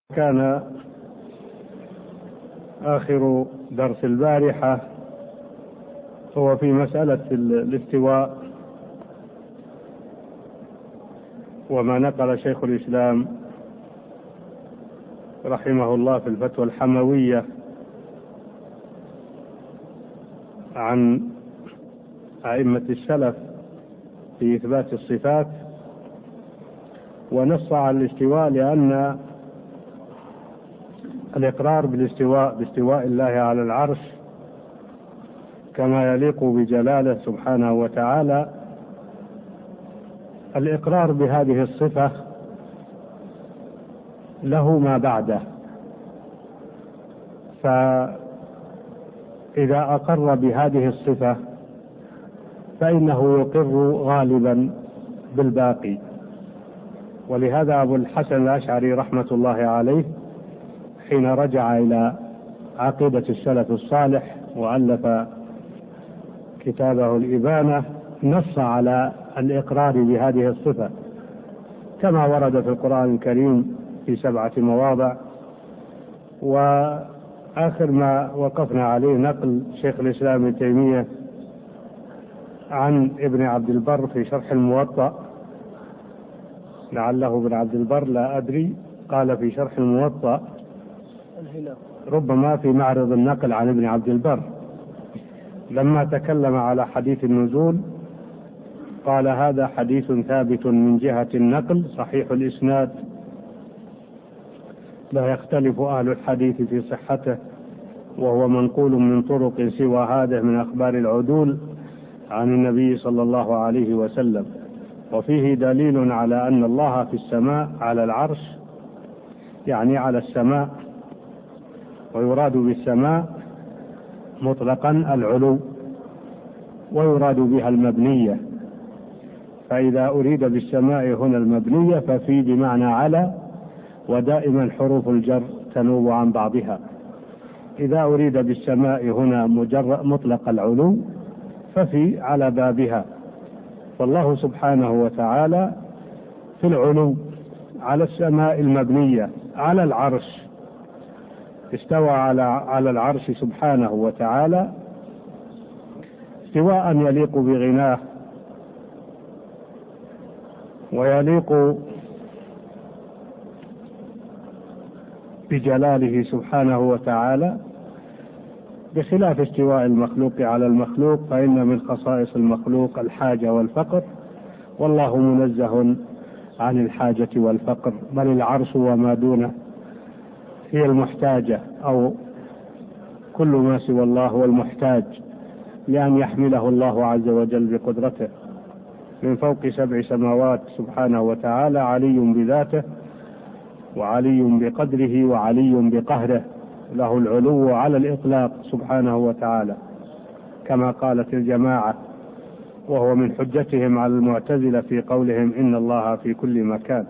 كان آخر درس البارحة هو في مسألة الاستواء، وما نقل شيخ الإسلام رحمه الله في الفتوى الحموية عن أئمة السلف في إثبات الصفات، ونص على الاستواء لأن الإقرار باستواء الله على العرش كما يليق بجلاله سبحانه وتعالى، الإقرار بهذه الصفة له ما بعده، فإذا أقر بهذه الصفة فإنه يقر غالبا بالباقي. ولهذا أبو الحسن الأشعري رحمة الله عليه حين رجع إلى عقيدة السلف الصالح وألف كتابه الإبانة نص على الإقرار بهذه الصفة كما ورد في القرآن الكريم في 7 مواضع. وآخر ما وقفنا عليه نقل شيخ الإسلام ابن تيمية عن ابن عبد البر في شرح الموطأ، لعله ابن عبد البر لا أدري، قال في شرح الموطأ ربما في معرض النقل عن ابن عبد البر لما تكلم على حديث النزول قال: هذا حديث ثابت من جهة النقل صحيح الإسناد، لا يختلف أهل الحديث في صحته، وهو منقول من طرق سوى هذا من أخبار العدول عن النبي صلى الله عليه وسلم، وفيه دليل على أن الله في السماء على العرش، يعني على السماء، ويراد بالسماء مطلقا العلو، ويراد بها المبنية، فإذا أريد بالسماء هنا المبنية ففي بمعنى على، ودائما حروف الجر تنوب عن بعضها. إذا أريد بالسماء هنا مطلق العلو ففي على بابها. فالله سبحانه وتعالى في العلو على السماء المبنية على العرش، استوى على العرش سبحانه وتعالى استواء يليق بغناه ويليق بجلاله سبحانه وتعالى، بخلاف استواء المخلوق على المخلوق، فإن من خصائص المخلوق الحاجة والفقر، والله منزه عن الحاجة والفقر، بل العرش وما دونه هي المحتاجة، أو كل ما سوى الله هو المحتاج، لأن يحمله الله عز وجل بقدرته من فوق 7 سماوات سبحانه وتعالى، علي بذاته وعلي بقدره وعلي بقهره، له العلو على الإطلاق سبحانه وتعالى، كما قالت الجماعة، وهو من حجتهم على المعتزلة في قولهم إن الله في كل مكان.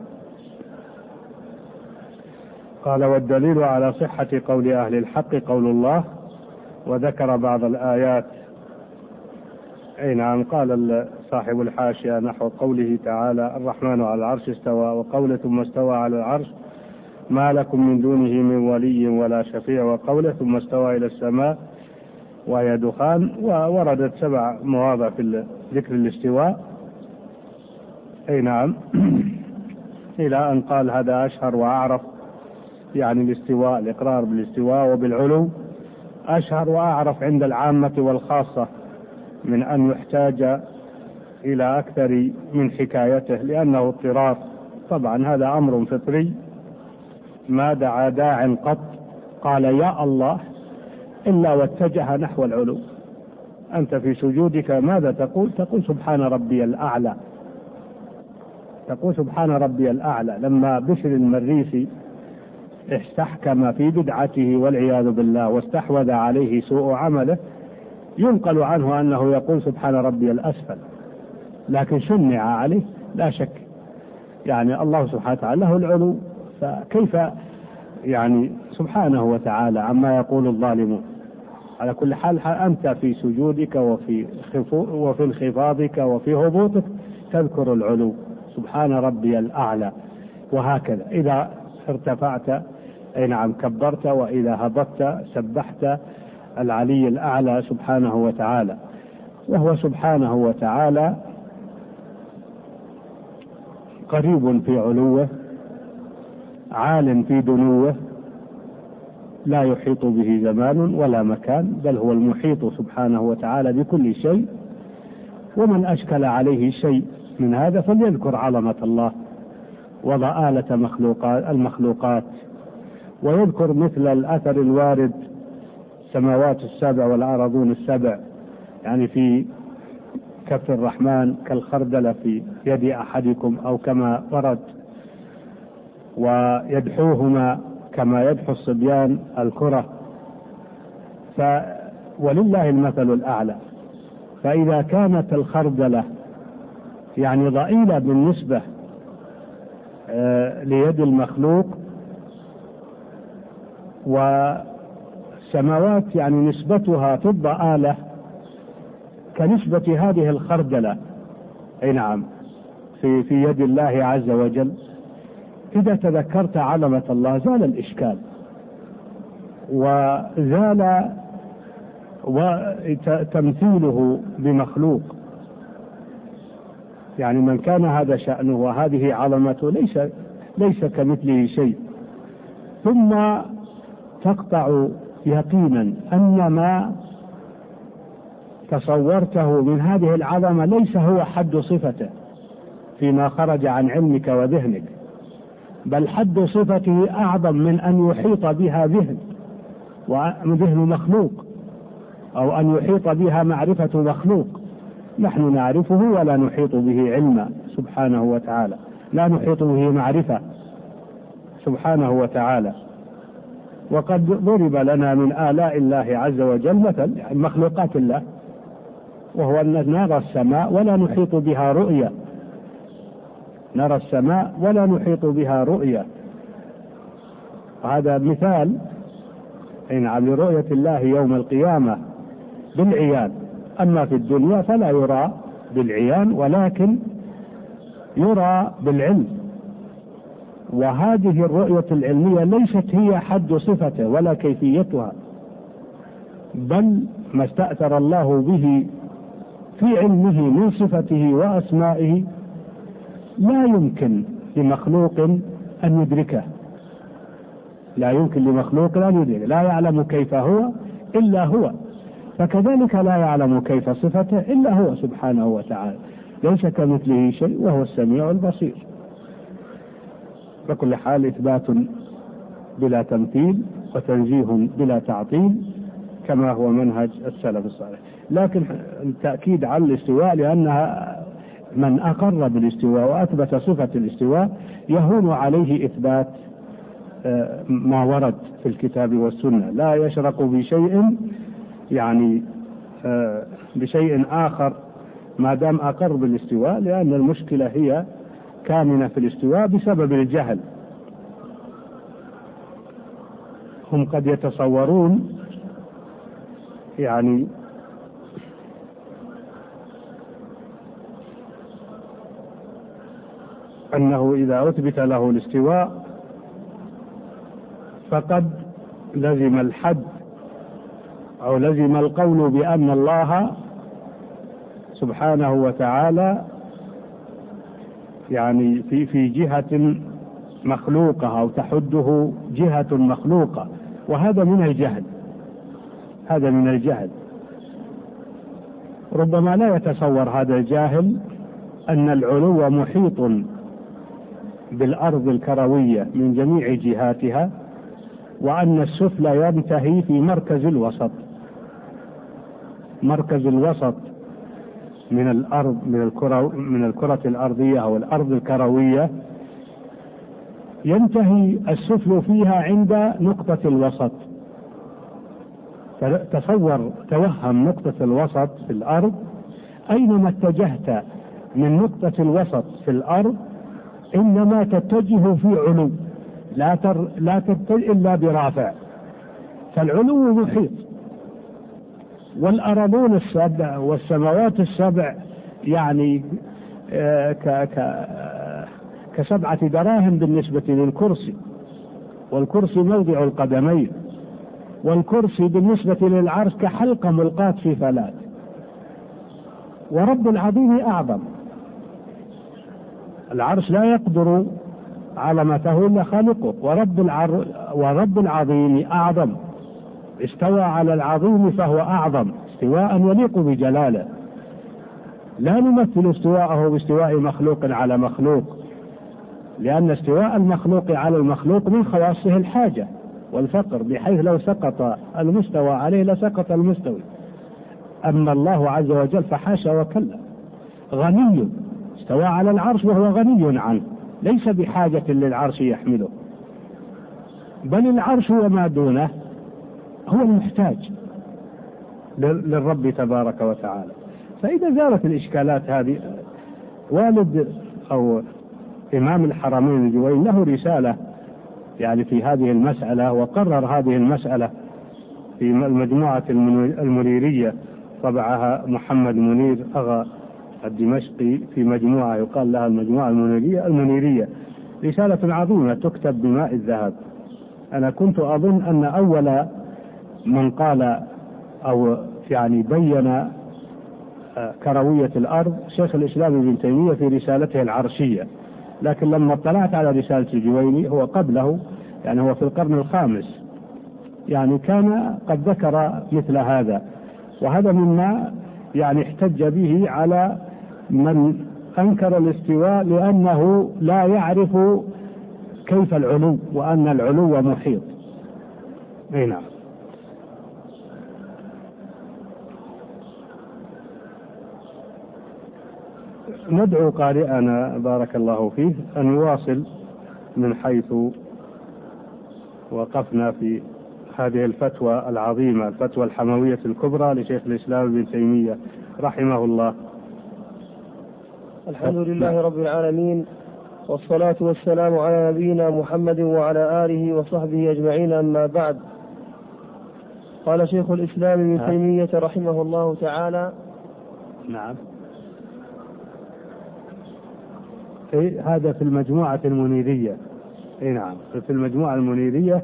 قال: والدليل على صحة قول أهل الحق قول الله، وذكر بعض الآيات. أي نعم، قال صاحب الحاشية نحو قوله تعالى: الرحمن على العرش استوى، وقوله ثم استوى على العرش ما لكم من دونه من ولي ولا شفيع، وقوله ثم استوى إلى السماء وهي دخان. ووردت 7 مواضع في ذكر الاستواء. أي نعم إلى أن قال: هذا أشهر وأعرف، يعني الاستواء، الإقرار بالاستواء وبالعلو أشهر وأعرف عند العامة والخاصة من أن يحتاج إلى أكثر من حكايته، لأنه اضطرار. طبعا هذا أمر فطري، ما دعا داع قط قال يا الله إلا واتجه نحو العلو. أنت في سجودك ماذا تقول؟ تقول سبحان ربي الأعلى، تقول سبحان ربي الأعلى. لما بشر المريسي استحكم في بدعته والعياذ بالله واستحوذ عليه سوء عمله، ينقل عنه أنه يقول سبحان ربي الأسفل، لكن شنع عليه لا شك. يعني الله سبحانه وتعالى له العلو، فكيف يعني سبحانه وتعالى عما يقول الظالمون. على كل حال أنت في سجودك وفي انخفاضك وفي هبوطك تذكر العلو، سبحان ربي الأعلى. وهكذا إذا ارتفعت أي نعم كبرت، وإذا هبطت سبحت العلي الأعلى سبحانه وتعالى. وهو سبحانه وتعالى قريب في علوه، عال في دنوه، لا يحيط به زمان ولا مكان، بل هو المحيط سبحانه وتعالى بكل شيء. ومن أشكل عليه شيء من هذا فليذكر عظمة الله وضآلة المخلوقات، ويذكر مثل الأثر الوارد السماوات السبع والأراضون السبع، يعني في كف الرحمن كالخردلة في يد أحدكم، أو كما ورد ويدحوهما كما يدحو الصبيان الكرة، ولله المثل الأعلى. فإذا كانت الخردلة يعني ضئيلة بالنسبة ليد المخلوق، والسماوات يعني نسبتها في الضآلة كنسبة هذه الخردلة، أي نعم، في يد الله عز وجل، إذا تذكرت عظمة الله زال الإشكال وزال تمثيله بمخلوق. يعني من كان هذا شأنه وهذه عظمته ليس كمثله شيء. ثم تقطع يقينا أن ما تصورته من هذه العظمة ليس هو حد صفته فيما خرج عن علمك وذهنك، بل حد صفته أعظم من أن يحيط بها ذهن مخلوق، أو أن يحيط بها معرفة مخلوق. نحن نعرفه ولا نحيط به علما سبحانه وتعالى، لا نحيط به معرفة سبحانه وتعالى. وقد ضرب لنا من آلاء الله عز وجل مثل يعني مخلوقات الله، وهو أن نرى السماء ولا نحيط بها رؤية، نرى السماء ولا نحيط بها رؤية، وهذا مثال لرؤية الله يوم القيامة بالعيان. أما في الدنيا فلا يرى بالعيان ولكن يرى بالعلم، وهذه الرؤية العلمية ليست هي حد صفته ولا كيفيتها، بل ما استأثر الله به في علمه من صفته وأسمائه لا يمكن لمخلوق أن يدركه، لا يمكن لمخلوق أن يدركه، لا يعلم كيف هو إلا هو، فكذلك لا يعلم كيف صفته إلا هو سبحانه وتعالى، ليس كمثله شيء وهو السميع البصير. بكل حال إثبات بلا تمثيل وتنزيه بلا تعطيل كما هو منهج السلف الصالح. لكن التأكيد على الاستواء، لأنها من أقر بالاستواء وأثبت صفة الاستواء يهون عليه إثبات ما ورد في الكتاب والسنة، لا يشرك بشيء يعني بشيء آخر ما دام أقر بالاستواء، لأن المشكلة هي كامنة في الاستواء بسبب الجهل. هم قد يتصورون يعني أنه إذا أثبت له الاستواء فقد لزم الحد أو لزم القول بأن الله سبحانه وتعالى يعني في جهة مخلوقة أو تحده جهة مخلوقة، وهذا من الجهل، هذا من الجهل. ربما لا يتصور هذا الجاهل أن العلو محيط بالأرض الكروية من جميع جهاتها، وأن السفلى ينتهي في مركز الوسط، مركز الوسط من الأرض من الكرة الأرضية أو الأرض الكروية ينتهي السفل فيها عند نقطة الوسط. تصور توهم نقطة الوسط في الأرض، أينما اتجهت من نقطة الوسط في الأرض إنما تتجه في علو، لا تتجه إلا برافع، فالعلو محيط. والأراضون السبع والسماوات السبع يعني كسبعة دراهم بالنسبة للكرسي، والكرسي موضع القدمين، والكرسي بالنسبة للعرش كحلقة ملقاة في فلاة. ورب العظيم أعظم، العرش لا يقدر عظمته إلا خالقه، ورب العظيم أعظم، استوى على العظيم فهو أعظم استواء يليق بجلاله. لا نمثل استواءه باستواء مخلوق على مخلوق، لأن استواء المخلوق على المخلوق من خواصه الحاجة والفقر، بحيث لو سقط المستوى عليه لسقط المستوي. أما الله عز وجل فحاشا وكلا، غني، استوى على العرش وهو غني عنه، ليس بحاجة للعرش يحمله، بل العرش وما دونه هو المحتاج للرب تبارك وتعالى. فإذا زالت الإشكالات هذه، والد أو إمام الحرمين الجويني له رسالة يعني في هذه المسألة، وقرر هذه المسألة في المجموعة المنيرية، طبعها محمد منير أغا الدمشقي في مجموعة يقال لها المجموعة المنيرية، رسالة عظيمة تكتب بماء الذهب. أنا كنت أظن أن أول من قال أو يعني بين كروية الأرض شيخ الإسلام ابن تيمية في رسالته العرشية، لكن لما اطلعت على رسالة الجويني هو قبله، يعني هو في القرن الخامس، يعني كان قد ذكر مثل هذا. وهذا مما يعني احتج به على من أنكر الاستواء، لأنه لا يعرف كيف العلو، وأن العلو محيط. نعم. ندعو قارئنا بارك الله فيه أن يواصل من حيث وقفنا في هذه الفتوى العظيمة، الفتوى الحموية الكبرى لشيخ الإسلام ابن تيمية رحمه الله. الحمد لله رب العالمين، والصلاة والسلام على نبينا محمد وعلى آله وصحبه أجمعين، أما بعد. قال شيخ الإسلام ابن تيمية رحمه الله تعالى: نعم. هذا في المجموعة المنيرية. نعم، في المجموعة المنيرية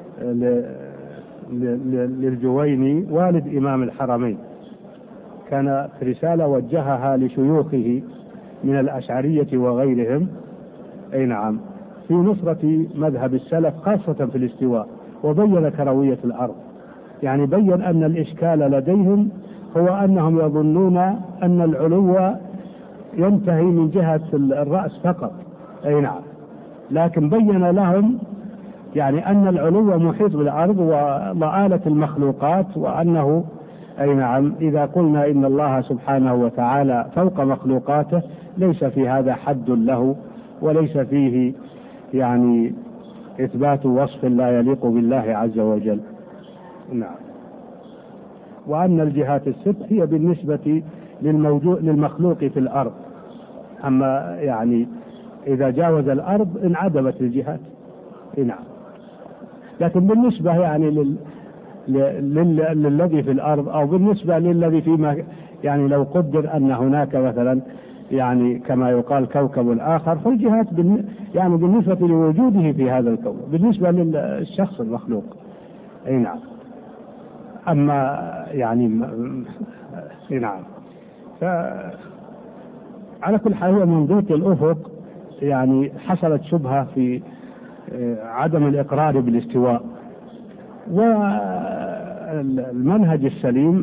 للجويني والد إمام الحرمين، كان في رسالة وجهها لشيوخه من الأشعرية وغيرهم، نعم، في نصرة مذهب السلف خاصة في الاستواء، وبين كروية الأرض، يعني بين أن الإشكال لديهم هو أنهم يظنون أن العلو ينتهي من جهة الرأس فقط، نعم، لكن بين لهم يعني أن العلو محيط بالأرض وضآلة المخلوقات، وأنه نعم إذا قلنا إن الله سبحانه وتعالى فوق مخلوقاته ليس في هذا حد له، وليس فيه يعني إثبات وصف لا يليق بالله عز وجل. نعم. وأن الجهات الست هي بالنسبة للمخلوق في الأرض، أما يعني إذا جاوز الأرض انعدمت الجهات. نعم. لكن بالنسبة يعني للذي في الأرض، أو بالنسبة للذي فيما يعني لو قدر أن هناك مثلا يعني كما يقال كوكب آخر، فالجهات يعني بالنسبة لوجوده في هذا الكون بالنسبة للشخص المخلوق. نعم. أما يعني نعم، على كل حال هو من ضيق الأفق يعني حصلت شبهة في عدم الإقرار بالاستواء، والمنهج السليم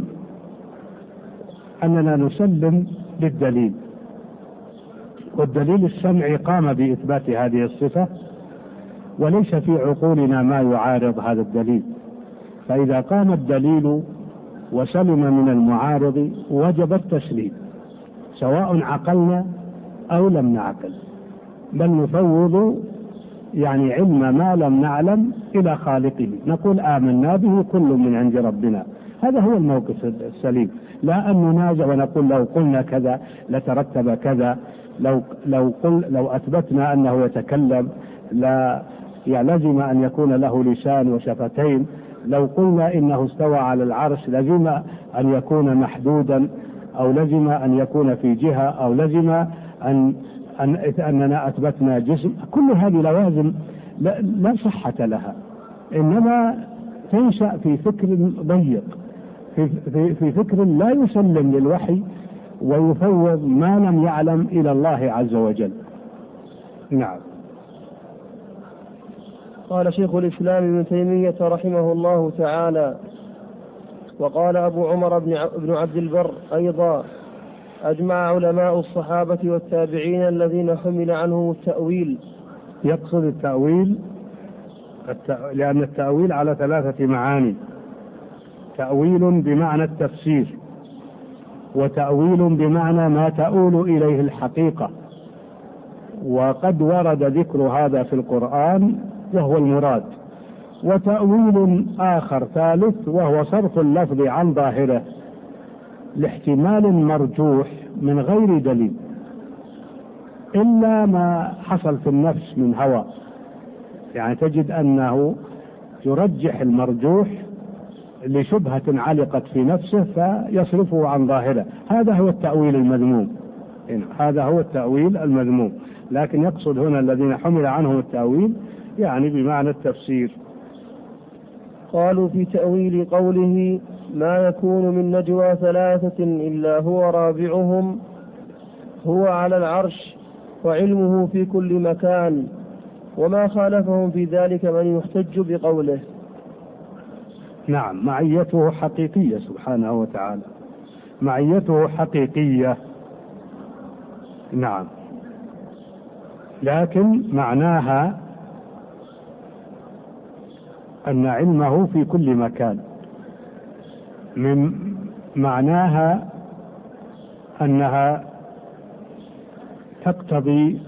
أننا نسلم للدليل، والدليل السمعي قام بإثبات هذه الصفة، وليس في عقولنا ما يعارض هذا الدليل. فإذا قام الدليل وسلم من المعارض وجب التسليم، سواء عقلنا أو لم نعقل، بل نفوض يعني علم ما لم نعلم إلى خالقه، نقول آمنا به كل من عند ربنا. هذا هو الموقف السليم، لا أن ننازع ونقول لو قلنا كذا لترتب كذا، لو أثبتنا أنه يتكلم لا لزم أن يكون له لسان وشفتين، لو قلنا إنه استوى على العرش لزم أن يكون محدودا، أو لزم أن يكون في جهة، أو لزم أننا أثبتنا جسم. كل هذه لوازم لا صحة لها، إنما تنشأ في فكر ضيق، في فكر لا يسلم للوحي ويفوض ما لم يعلم إلى الله عز وجل. نعم. قال شيخ الإسلام ابن تيمية رحمه الله تعالى: وقال أبو عمر بن عبد البر أيضا: أجمع علماء الصحابة والتابعين الذين حمل عنهم التأويل. يقصد التأويل لأن التأويل على 3 معاني: تأويل بمعنى التفسير، وتأويل بمعنى ما تؤول إليه الحقيقة، وقد ورد ذكر هذا في القرآن وهو المراد، وتأويل آخر ثالث وهو صرف اللفظ عن ظاهره لاحتمال مرجوح من غير دليل إلا ما حصل في النفس من هوى، يعني تجد أنه يرجح المرجوح لشبهة علقت في نفسه فيصرفه عن ظاهره. هذا هو التأويل المذموم، هذا هو التأويل المذموم. لكن يقصد هنا الذين حمل عنهم التأويل يعني بمعنى التفسير. قالوا في تأويل قوله: ما يكون من نجوى 3 إلا هو رابعهم هو على العرش وعلمه في كل مكان، وما خالفهم في ذلك من يحتج بقوله. نعم، معيته حقيقية سبحانه وتعالى، معيته حقيقية. نعم، لكن معناها أن علمه في كل مكان، من معناها أنها تقتضي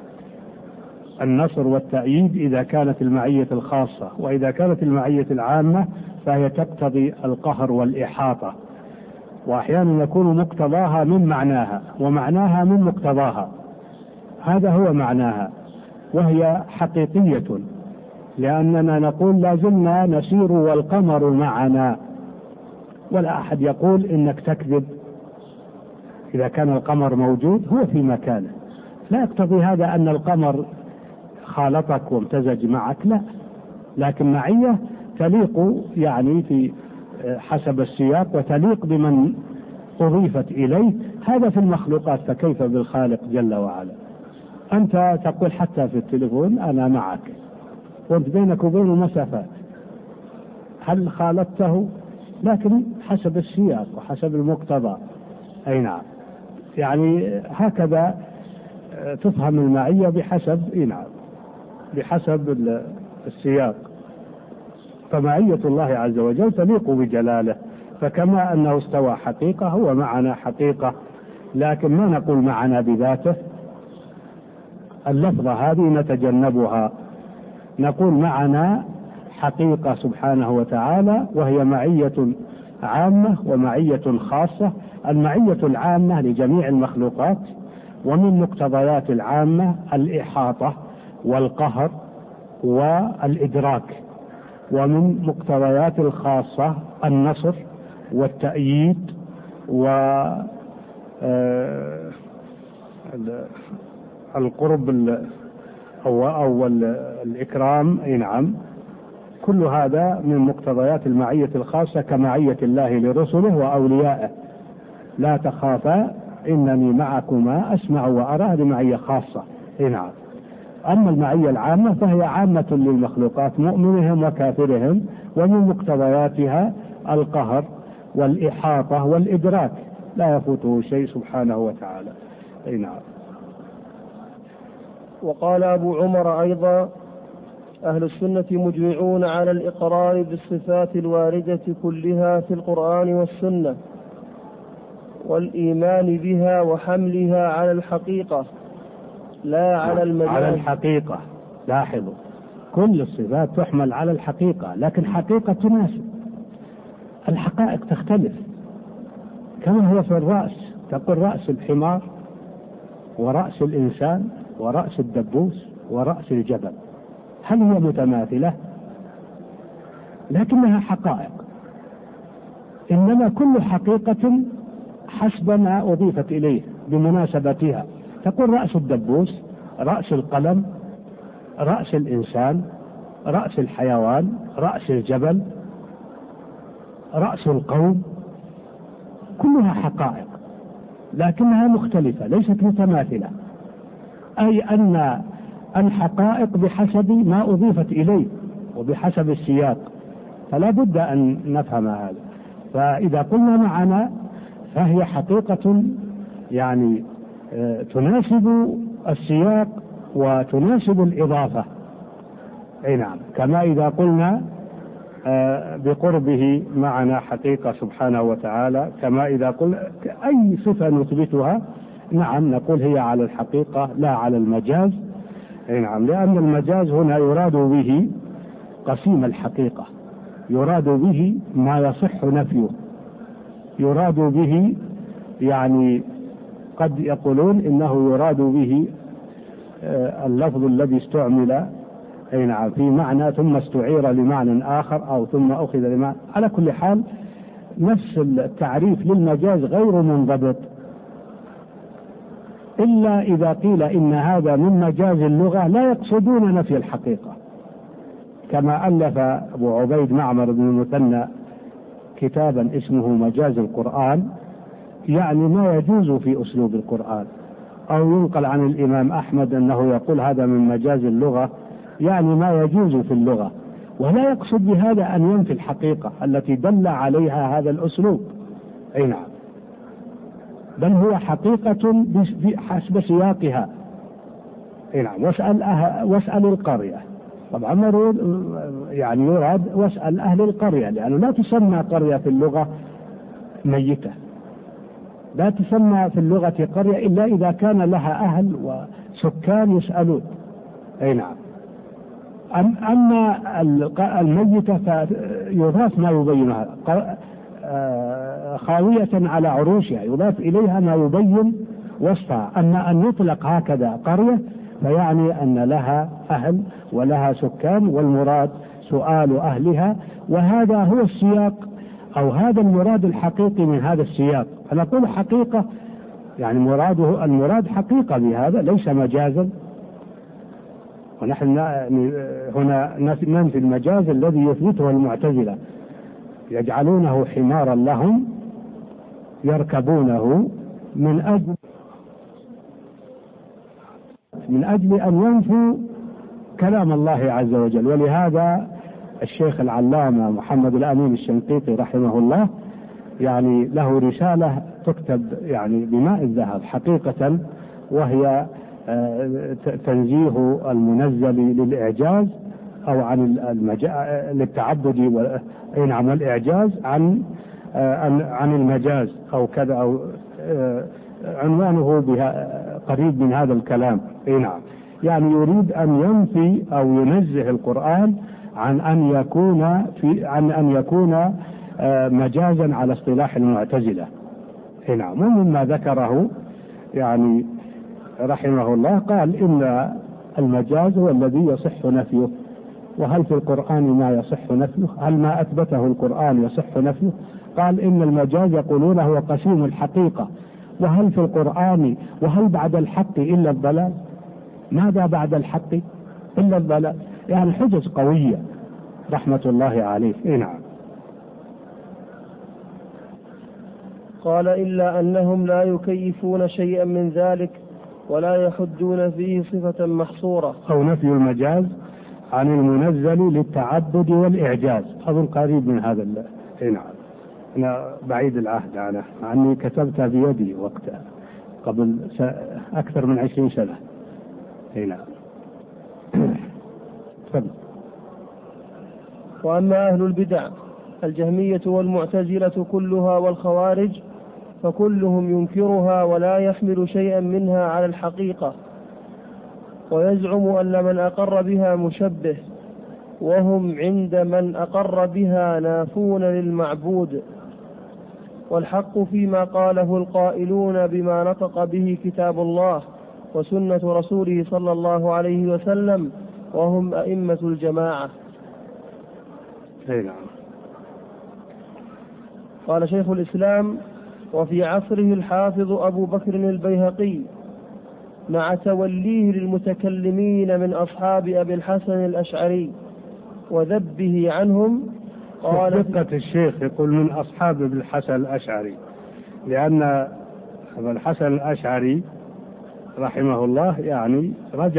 النصر والتأييد إذا كانت المعية الخاصة، وإذا كانت المعية العامة فهي تقتضي القهر والإحاطة، وأحيانا يكون مقتضاها من معناها ومعناها من مقتضاها. هذا هو معناها، وهي حقيقية، لأننا نقول لازلنا نسير والقمر معنا، ولا أحد يقول إنك تكذب إذا كان القمر موجود هو في مكانه. لا يقتضي هذا أن القمر خالطك وامتزج معك، لا، لكن معية تليق يعني في حسب السياق وتليق بمن أضيفت إليه. هذا في المخلوقات، فكيف بالخالق جل وعلا؟ أنت تقول حتى في التليفون أنا معك وانت بينك وبينه مسافات، هل خالطته؟ لكن حسب السياق وحسب المقتضى. أي نعم، يعني هكذا تفهم المعية بحسب نعم بحسب السياق. فمعية الله عز وجل تليق بجلاله، فكما أنه استوى حقيقة هو معنا حقيقة، لكن ما نقول معنا بذاته، اللفظة هذه نتجنبها، نقول معنا حقيقة سبحانه وتعالى، وهي معية عامة ومعية خاصة. المعية العامة لجميع المخلوقات، ومن مقتضيات العامة الإحاطة والقهر والإدراك، ومن مقتضيات الخاصة النصر والتأييد والقرب أو الإكرام. نعم، كل هذا من مقتضيات المعية الخاصة كمعية الله لرسله وأوليائه. لا تخافا إنني معكما أسمع وأرى، هذه معية خاصة. نعم. أما المعية العامة فهي عامة للمخلوقات مؤمنهم وكافرهم، ومن مقتضياتها القهر والإحاطة والإدراك، لا يفوته شيء سبحانه وتعالى. نعم. وقال أبو عمر أيضا: أهل السنة مجمعون على الإقرار بالصفات الواردة كلها في القرآن والسنة، والإيمان بها وحملها على الحقيقة لا على المجاز. على الحقيقة، لاحظوا، كل الصفات تحمل على الحقيقة، لكن حقيقة تناسب. الحقائق تختلف، كما هو في الرأس، تقول رأس الحمار ورأس الإنسان ورأس الدبوس ورأس الجبل، هل هي متماثلة؟ لكنها حقائق، إنما كل حقيقة حسب ما أضيفت إليه بمناسبتها. تقول رأس الدبوس، رأس القلم، رأس الإنسان، رأس الحيوان، رأس الجبل، رأس القوم، كلها حقائق لكنها مختلفة ليست متماثلة، أي أن الحقائق بحسب ما أضيفت إليه وبحسب السياق، فلا بد أن نفهم هذا. فإذا قلنا معنا فهي حقيقة يعني تناسب السياق وتناسب الإضافة. أي نعم، كما إذا قلنا بقربه معنا حقيقة سبحانه وتعالى، كما إذا قلنا أي صفة نثبتها نعم نقول هي على الحقيقة لا على المجاز. أي نعم، لأن المجاز هنا يراد به قسيم الحقيقة، يراد به ما يصح نفيه، يراد به يعني قد يقولون إنه يراد به اللفظ الذي استعمل أي نعم في معنى ثم استعير لمعنى آخر أو ثم أخذ لمعنى. على كل حال نفس التعريف للمجاز غير منضبط، إلا إذا قيل إن هذا من مجاز اللغة لا يقصدون نفي الحقيقة، كما ألف أبو عبيد معمر بن المثنى كتابا اسمه مجاز القرآن، يعني ما يجوز في أسلوب القرآن، أو ينقل عن الإمام أحمد أنه يقول هذا من مجاز اللغة، يعني ما يجوز في اللغة، ولا يقصد بهذا أن ينفي الحقيقة التي دل عليها هذا الأسلوب. أي نعم، بل هو حقيقة حسب سياقها. أي نعم، واسأل القرية، طبعا يعني يراد واسأل أهل القرية، لأنه لا تسمى قرية في اللغة ميتة، لا تسمى في اللغة قرية إلا إذا كان لها أهل وسكان يسألون. أي نعم، أما الميتة فيضاف ما يبينها، خاوية على عروشها يضاف إليها ما يبين وصفها. أما أن يطلق هكذا قرية فيعني أن لها أهل ولها سكان، والمراد سؤال أهلها، وهذا هو السياق أو هذا المراد الحقيقي من هذا السياق. فنقول حقيقة يعني المراد حقيقة بهذا ليس مجازا، ونحن هنا ننفي المجاز الذي يثبته المعتزلة، يجعلونه حمارا لهم يركبونه من أجل أن ينفوا كلام الله عز وجل. ولهذا الشيخ العلامة محمد الأمين الشنقيطي رحمه الله يعني له رسالة تكتب يعني بماء الذهب حقيقة، وهي تنزيه المنزل للإعجاز أو عن للتعبد والإعجاز عن المجاز أو كذا، أو عنوانه بها قريب من هذا الكلام. نعم، يعني يريد أن ينفي أو ينزه القرآن عن أن يكون مجازا على اصطلاح المعتزلة. نعم، ومما ذكره يعني رحمه الله قال إن المجاز هو الذي يصح نفيه، وهل في القرآن ما يصح نفيه؟ هل ما أثبته القرآن يصح نفيه؟ قال إن المجاز يقولون هو قسيم الحقيقة، وهل في القرآن وهل بعد الحق إلا الضلال؟ ماذا بعد الحق إلا الضلال؟ يعني حجج قوية رحمة الله عليه. نعم. قال إلا أنهم لا يكيفون شيئا من ذلك ولا يحدون فيه صفة محصورة. أو نفي المجاز عن المنزل للتعبد والإعجاز، أظن قريب من هذا. نعم، أنا بعيد العهد عني كتبتها بيدي وقتها قبل أكثر من 20 سنة. نعم. وأما أهل البدع الجهمية والمعتزلة كلها والخوارج فكلهم ينكرها ولا يحمل شيئا منها على الحقيقة، ويزعم أن من أقر بها مشبه، وهم عند من أقر بها نافون للمعبود، والحق فيما قاله القائلون بما نطق به كتاب الله وسنة رسوله صلى الله عليه وسلم، وهم أئمة الجماعة. نعم. قال شيخ الإسلام: وفي عصره الحافظ أبو بكر البيهقي: مع توليه للمتكلمين من أصحاب أبي الحسن الأشعري وذبه عنهم. قال دقة الشيخ يقول من أصحاب أبي الحسن الأشعري، لأن أبا الحسن الأشعري رحمه الله يعني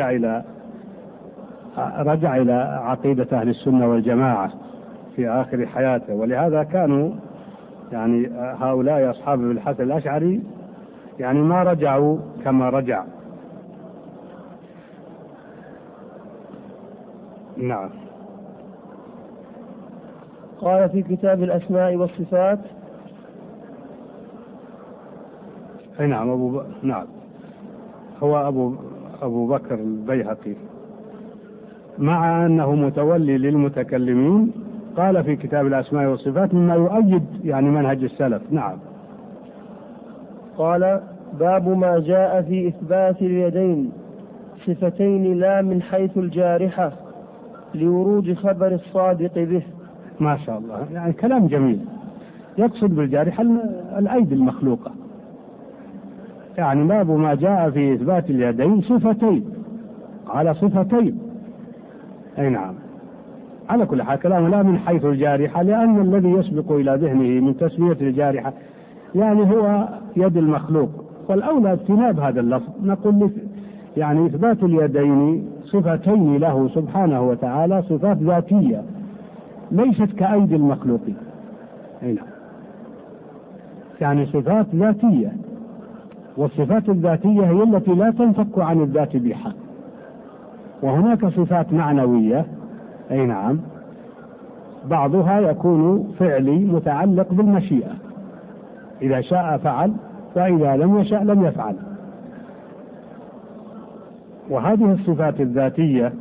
رجع إلى عقيدة أهل السنة والجماعة في آخر حياته، ولهذا كانوا يعني هؤلاء أصحاب أبي الحسن الأشعري يعني ما رجعوا كما رجع. نعم. قال في كتاب الأسماء والصفات. نعم نعم هو أبو بكر البيهقي، مع أنه متولي للمتكلمين، قال في كتاب الأسماء والصفات مما يؤيد يعني منهج السلف. نعم. قال باب ما جاء في إثبات اليدين صفتين لا من حيث الجارحة لورود خبر الصادق به. ما شاء الله، يعني كلام جميل. يقصد بالجارحة الأيدي المخلوقة، يعني باب ما جاء في إثبات اليدين صفتين على صفتين. أي نعم. على كل حال كلام لا من حيث الجارحة، لأن الذي يسبق إلى ذهنه من تسمية الجارحة يعني هو يد المخلوق، والأولى اجتناب هذا اللفظ. نقول يعني إثبات اليدين صفتين له سبحانه وتعالى، صفات ذاتية ليست كأيدي المخلوقين. أي نعم. يعني صفات ذاتية، والصفات الذاتية هي التي لا تنفك عن الذات بحال. وهناك صفات معنوية، أي نعم، بعضها يكون فعلي متعلق بالمشيئة، إذا شاء فعل وإذا لم يشاء لم يفعل. وهذه الصفات الذاتية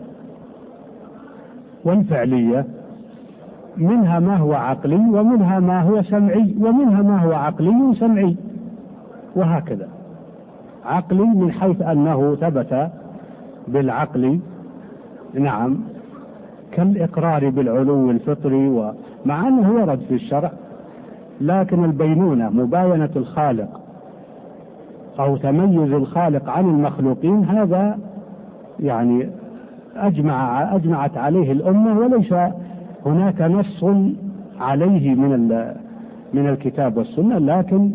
والفعلية منها ما هو عقلي ومنها ما هو سمعي ومنها ما هو عقلي سمعي، وهكذا. عقلي من حيث أنه ثبت بالعقل، نعم، كالإقرار بالعلو الفطري، ومع أنه ورد في الشرع، لكن البينونة مباينة الخالق أو تميز الخالق عن المخلوقين هذا يعني أجمعت عليه الأمة، وليس هناك نص عليه من الكتاب والسنة، لكن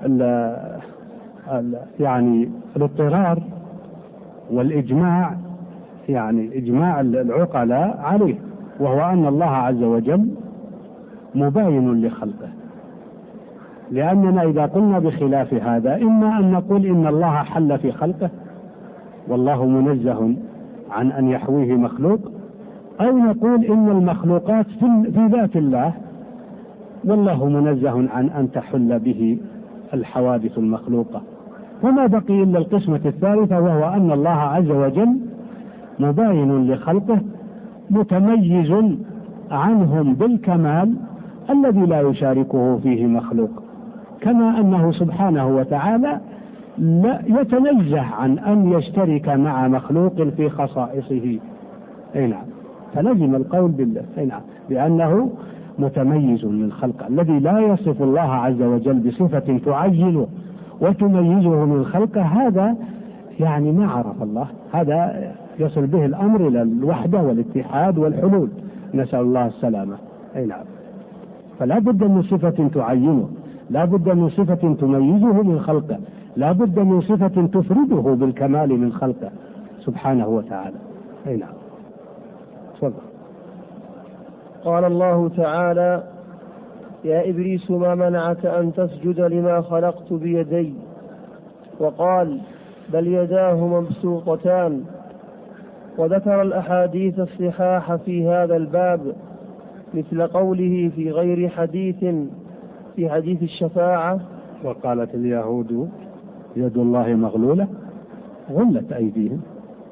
يعني الاضطرار والإجماع، يعني إجماع العقلاء عليه، وهو أن الله عز وجل مباين لخلقه. لأننا إذا قلنا بخلاف هذا إما أن نقول إن الله حل في خلقه والله منزه عن أن يحويه مخلوق، أو نقول إن المخلوقات في ذات الله والله منزه عن أن تحل به الحوادث المخلوقة. وما بقي إلا القسمة الثالثة، وهو أن الله عز وجل مباين لخلقه متميز عنهم بالكمال الذي لا يشاركه فيه مخلوق، كما أنه سبحانه وتعالى لا يتنزه عن أن يشترك مع مخلوق في خصائصه. أي نعم. فلزم القول بالله أي نعم بأنه متميز من خلقه، الذي لا يصف الله عز وجل بصفة تعينه وتميزه من خلقه، هذا يعني ما عرف الله، هذا يصل به الأمر إلى الوحدة والاتحاد والحلول، نسأل الله السلامة. أي نعم. فلا بد من صفة تعينه، لا بد من صفة تميزه من خلقه، لا بد من صفة تفرده بالكمال من خلقه سبحانه وتعالى. أي نعم. تفضل. قال الله تعالى: يا إبليس ما منعك أن تسجد لما خلقت بيدي؟ وقال: بل يداه مبسوطتان. وذكر الأحاديث الصحاح في هذا الباب، مثل قوله في غير حديث في حديث الشفاعة: وقالت اليهود يد الله مغلولة غلت أيديهم.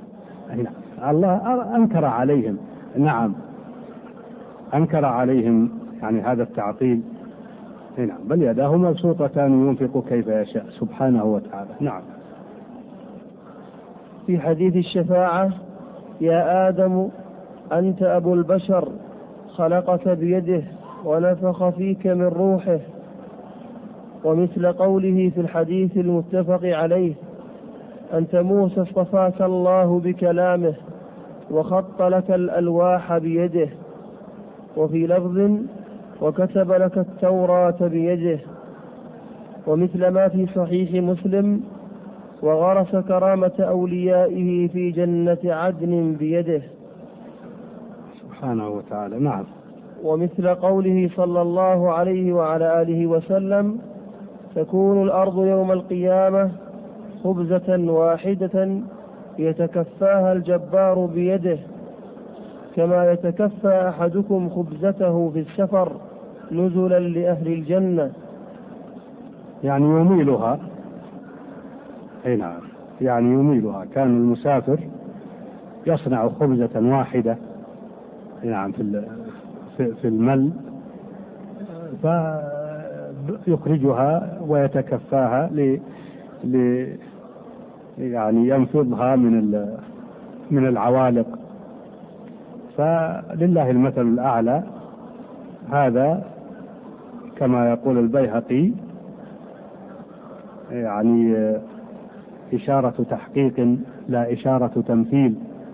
الله أنكر عليهم، نعم، أنكر عليهم يعني هذا التعطيل. نعم. بل يداه مبسوطتان ينفق كيف يشاء سبحانه وتعالى. نعم. في حديث الشفاعة: يا آدم أنت أبو البشر، خلقك بيده ونفخ فيك من روحه. ومثل قوله في الحديث المتفق عليه: أنت موسى اصطفاك الله بكلامه وخط لك الألواح بيده، وفي لفظ وكتب لك التوراة بيده، ومثل ما في صحيح مسلم وغرس كرامة أوليائه في جنة عدن بيده سبحانه وتعالى. نعم. ومثل قوله صلى الله عليه وعلى آله وسلم تكون الأرض يوم القيامة خبزة واحدة يتكفاها الجبار بيده، كما يتكفى أحدكم خبزته في السفر نزلا لأهل الجنة. يعني يميلها. نعم، يعني يميلها. كان المسافر يصنع خبزة واحدة نعم في المل، فيخرجها ويتكفاها يعني ينفضها من العوالق. فلله المثل الأعلى. هذا كما يقول البيهقي يعني إشارة تحقيق لا إشارة تمثيل.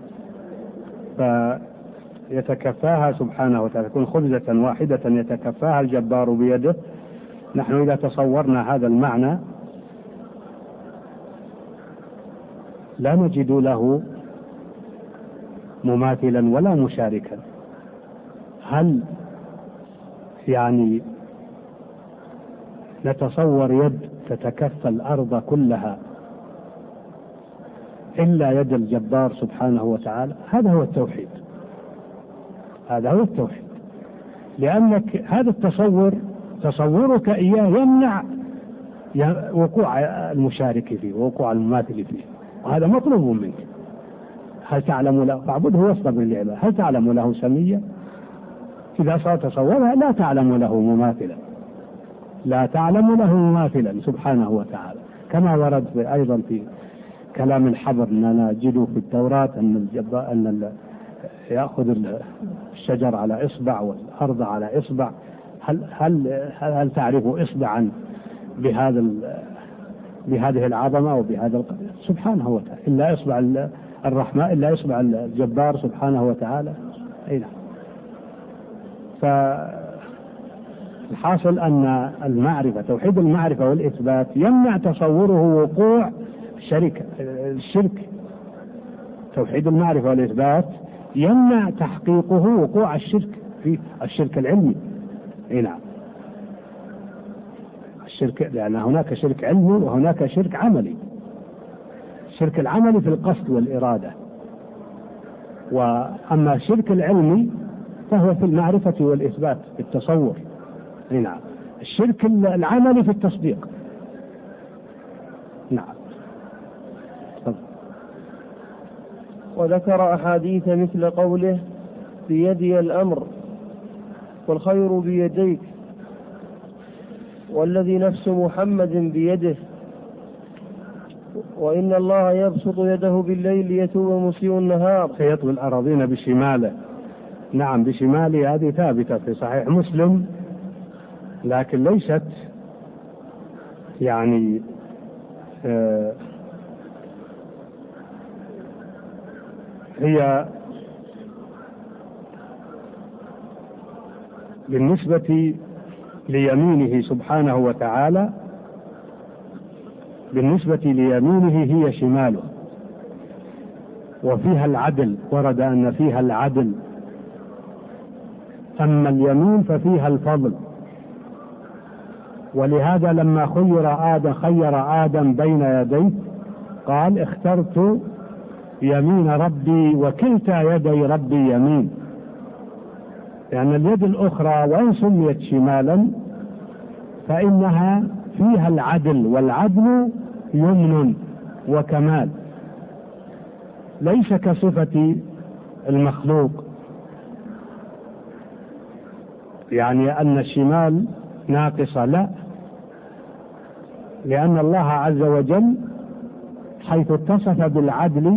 فيتكفاها سبحانه وتعالى، تكون خبزة واحدة يتكفاها الجبار بيده. نحن إذا تصورنا هذا المعنى لا نجد له مماثلا ولا مشاركا. هل يعني نتصور يد تتكفى الأرض كلها إلا يد الجبار سبحانه وتعالى؟ هذا هو التوحيد، هذا هو التوحيد. لأنك هذا التصور تصورك إياه يمنع وقوع المشارك فيه ووقوع المماثل فيه، وهذا مطلوب منك. هل تعلم له فاعبده واصطبر لعباده، هل تعلم له سميا؟ إذا صار تصورها لا تعلم له مماثلا، لا تعلم له مماثلا سبحانه وتعالى. كما ورد أيضا في كلام الحبر أننا نجد في التوراة أن يأخذ الشجر على إصبع والأرض على إصبع. هل تعرف إصبعا بهذه العظمة وبهذا سبحانه وتعالى إلا إصبع الرحمن، إلا إصبع الجبار سبحانه وتعالى. أين فالحاصل أن المعرفة، توحيد المعرفة والإثبات يمنع تصوره وقوع الشرك. توحيد المعرفة والإثبات يمنع تحقيقه وقوع الشرك، في الشرك العلمي. نعم، الشرك، لأن هناك شرك علمي وهناك شرك عملي. الشرك العملي في القصد والإرادة، وأما الشرك العلمي فهو في المعرفة والإثبات في التصور. نعم، الشرك العملي في التصديق. نعم. وذكر أحاديث مثل قوله بيدي الأمر والخير بيديك، والذي نفس محمد بيده، وإن الله يبسط يده بالليل ليتوب مسيء النهار فيطوي الأراضين بشماله. نعم، بشماله، هذه ثابتة في صحيح مسلم، لكن ليست يعني هي بالنسبة ليمينه سبحانه وتعالى، بالنسبة ليمينه هي شماله، وفيها العدل، ورد أن فيها العدل. أما اليمين ففيها الفضل. ولهذا لما خير آدم بين يديه قال اخترت يمين ربي وكلتا يدي ربي يمين، لأن اليد الأخرى وإن سميت شمالا فإنها فيها العدل، والعدل يمن وكمال، ليس كصفة المخلوق، يعني أن الشمال ناقصة، لا، لأن الله عز وجل حيث اتصف بالعدل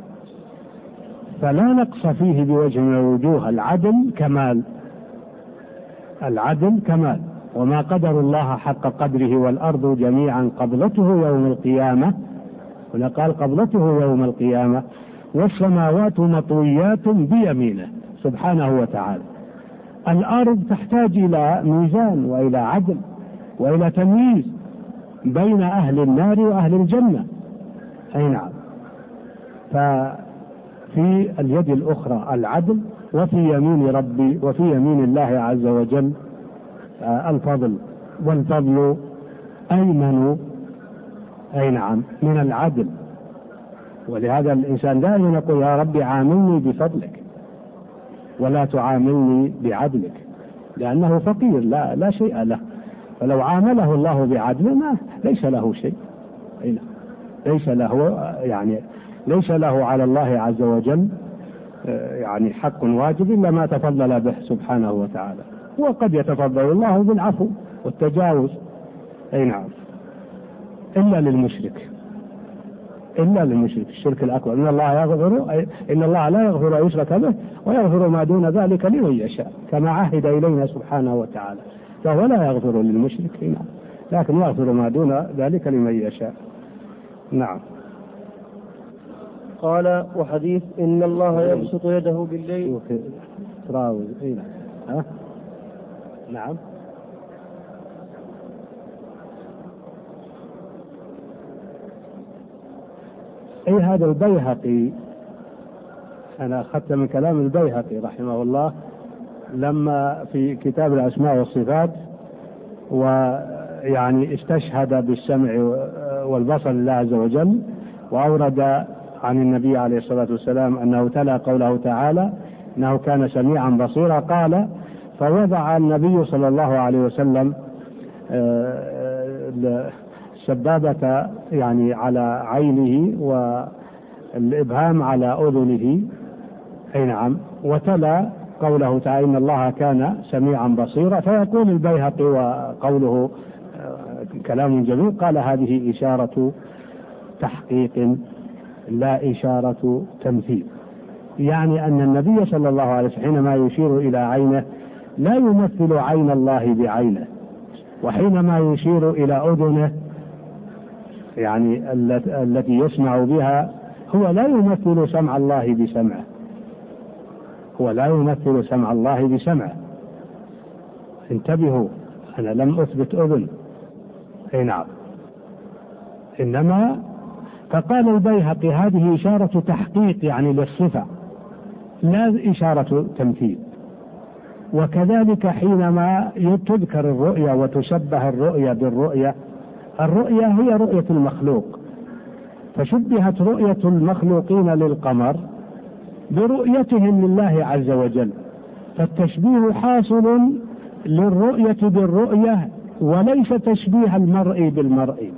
فلا نقص فيه بوجه من الوجوه. العدل كمال، العدل كمال. وما قدر الله حق قدره والأرض جميعا قبضته يوم القيامة هنا قال قبضته يوم القيامة والسماوات مطويات بيمينه سبحانه وتعالى. الأرض تحتاج إلى ميزان وإلى عدل وإلى تمييز بين أهل النار وأهل الجنة. أي نعم. ففي اليد الأخرى العدل، وفي يمين ربي وفي يمين الله عز وجل الفضل، والفضل أيمن أي نعم من العدل. ولهذا الإنسان دائما يقول يا ربي عاملني بفضلك ولا تعاملني بعدلك، لأنه فقير لا شيء له. فلو عامله الله بعدل ليس له شيء، ليس له يعني ليس له على الله عز وجل يعني حق واجب إلا ما تفضل به سبحانه وتعالى. وقد يتفضل الله بالعفو والتجاوز. أي نعم. إلا للمشرك الشرك الأكبر. إن الله لا يغفر أن يشرك به ويغفر ما دون ذلك لمن يشاء، كما عهد إلينا سبحانه وتعالى. فهو لا يغفر للمشرك لكن يغفر ما دون ذلك لمن يشاء. نعم. قال وحديث إن الله يبسط يده بالليل. نعم. هذا البيهقي، أنا أخذت من كلام البيهقي رحمه الله لما في كتاب الأسماء والصفات، ويعني استشهد بالسمع والبصر لله عز وجل، وأورد عن النبي عليه الصلاة والسلام أنه تلا قوله تعالى أنه كان سميعا بصيرا. قال فوضع النبي صلى الله عليه وسلم السبابة يعني على عينه والإبهام على أذنه. أي نعم. وتلا قوله تعالى إن الله كان سميعا بصيرا. فيقول البيهقي وقوله كلام جميل، قال هذه إشارة تحقيق لا إشارة تمثيل، يعني أن النبي صلى الله عليه وسلم حينما يشير إلى عينه لا يمثل عين الله بعينه، وحينما يشير إلى أذنه يعني التي يسمع بها هو لا يمثل سمع الله بسمعه. انتبهوا، أنا لم أثبت أذن. أي نعم. إنما فقال البيهقي هذه إشارة تحقيق يعني للصفة لا إشارة تمثيل. وكذلك حينما تذكر الرؤيا وتشبه الرؤيا بالرؤيا، الرؤيا هي رؤية المخلوق، فشبهت رؤية المخلوقين للقمر برؤيتهم لله عز وجل، فالتشبيه حاصل للرؤية بالرؤية وليس تشبيه المرء بالمرء.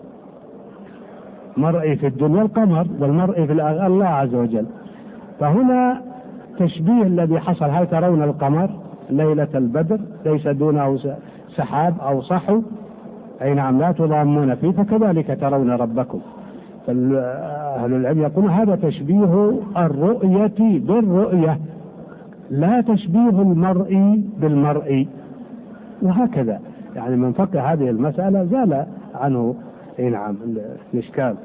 مرء في الدنيا القمر والمرء في الله عز وجل. فهنا تشبيه الذي حصل، هل ترون القمر ليلة البدر ليس دونه سحاب أو صحو، أي نعم لا تضامون فيه، فكذلك ترون ربكم. فأهل العلم يقولون هذا تشبيه الرؤية بالرؤية لا تشبيه المرء بالمرء. وهكذا يعني من فقه هذه المسألة زال عنه أي نعم الإشكال.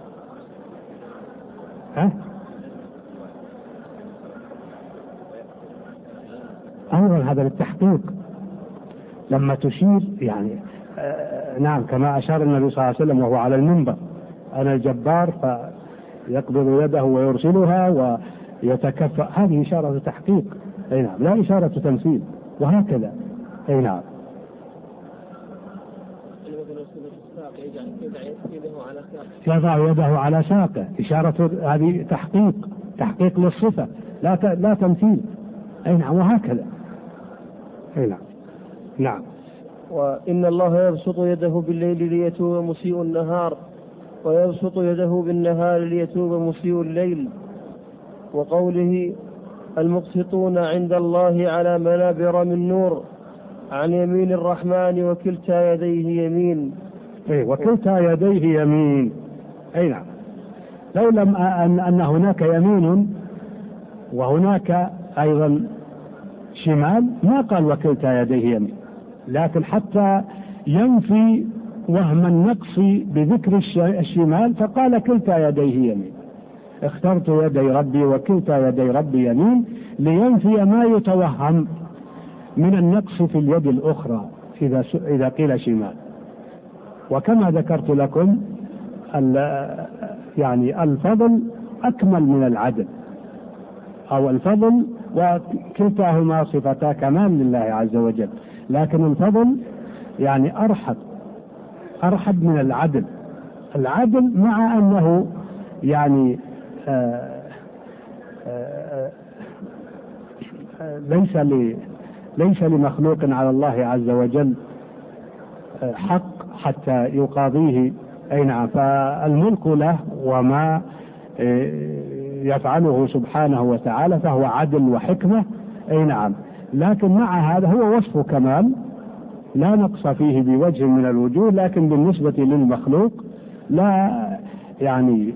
أيضا هذا للتحقيق لما تشير يعني نعم كما أشار النبي صلى الله عليه وسلم وهو على المنبر أنا الجبار فيقبض يده ويرسلها ويتكفى، هذه إشارة تحقيق. أي نعم لا إشارة تمثيل. وهكذا أي نعم. يضع يده على ساقه، إشارة هذه تحقيق للصفة لا تمثيل. أي نعم. وهكذا. أي نعم. نعم. وإن الله يبسط يده بالليل ليتوب مسيء النهار ويبسط يده بالنهار ليتوب مسيء الليل. وقوله المقسطون عند الله على منابر من نور عن يمين الرحمن وكلتا يديه يمين. وكلتا يديه يمين. أي نعم. لو لم أن هناك يمين وهناك أيضا شمال ما قال وكلتا يديه يمين، لكن حتى ينفي وهم النقص بذكر الشمال فقال كلتا يديه يمين، اخترت يدي ربي وكلتا يدي ربي يمين لينفي ما يتوهم من النقص في اليد الأخرى إذا قيل شمال. وكما ذكرت لكم يعني الفضل أكمل من العدل، أو الفضل وكلتاهما صفتا كمال لله عز وجل، لكن الفضل يعني أرحب من العدل. العدل مع أنه يعني ليس لمخلوق على الله عز وجل حق حتى يقاضيه، أي نعم، فالملك له وما يفعله سبحانه وتعالى فهو عدل وحكمة، أي نعم، لكن مع هذا هو وصف كمال لا نقص فيه بوجه من الوجوه، لكن بالنسبة للمخلوق لا يعني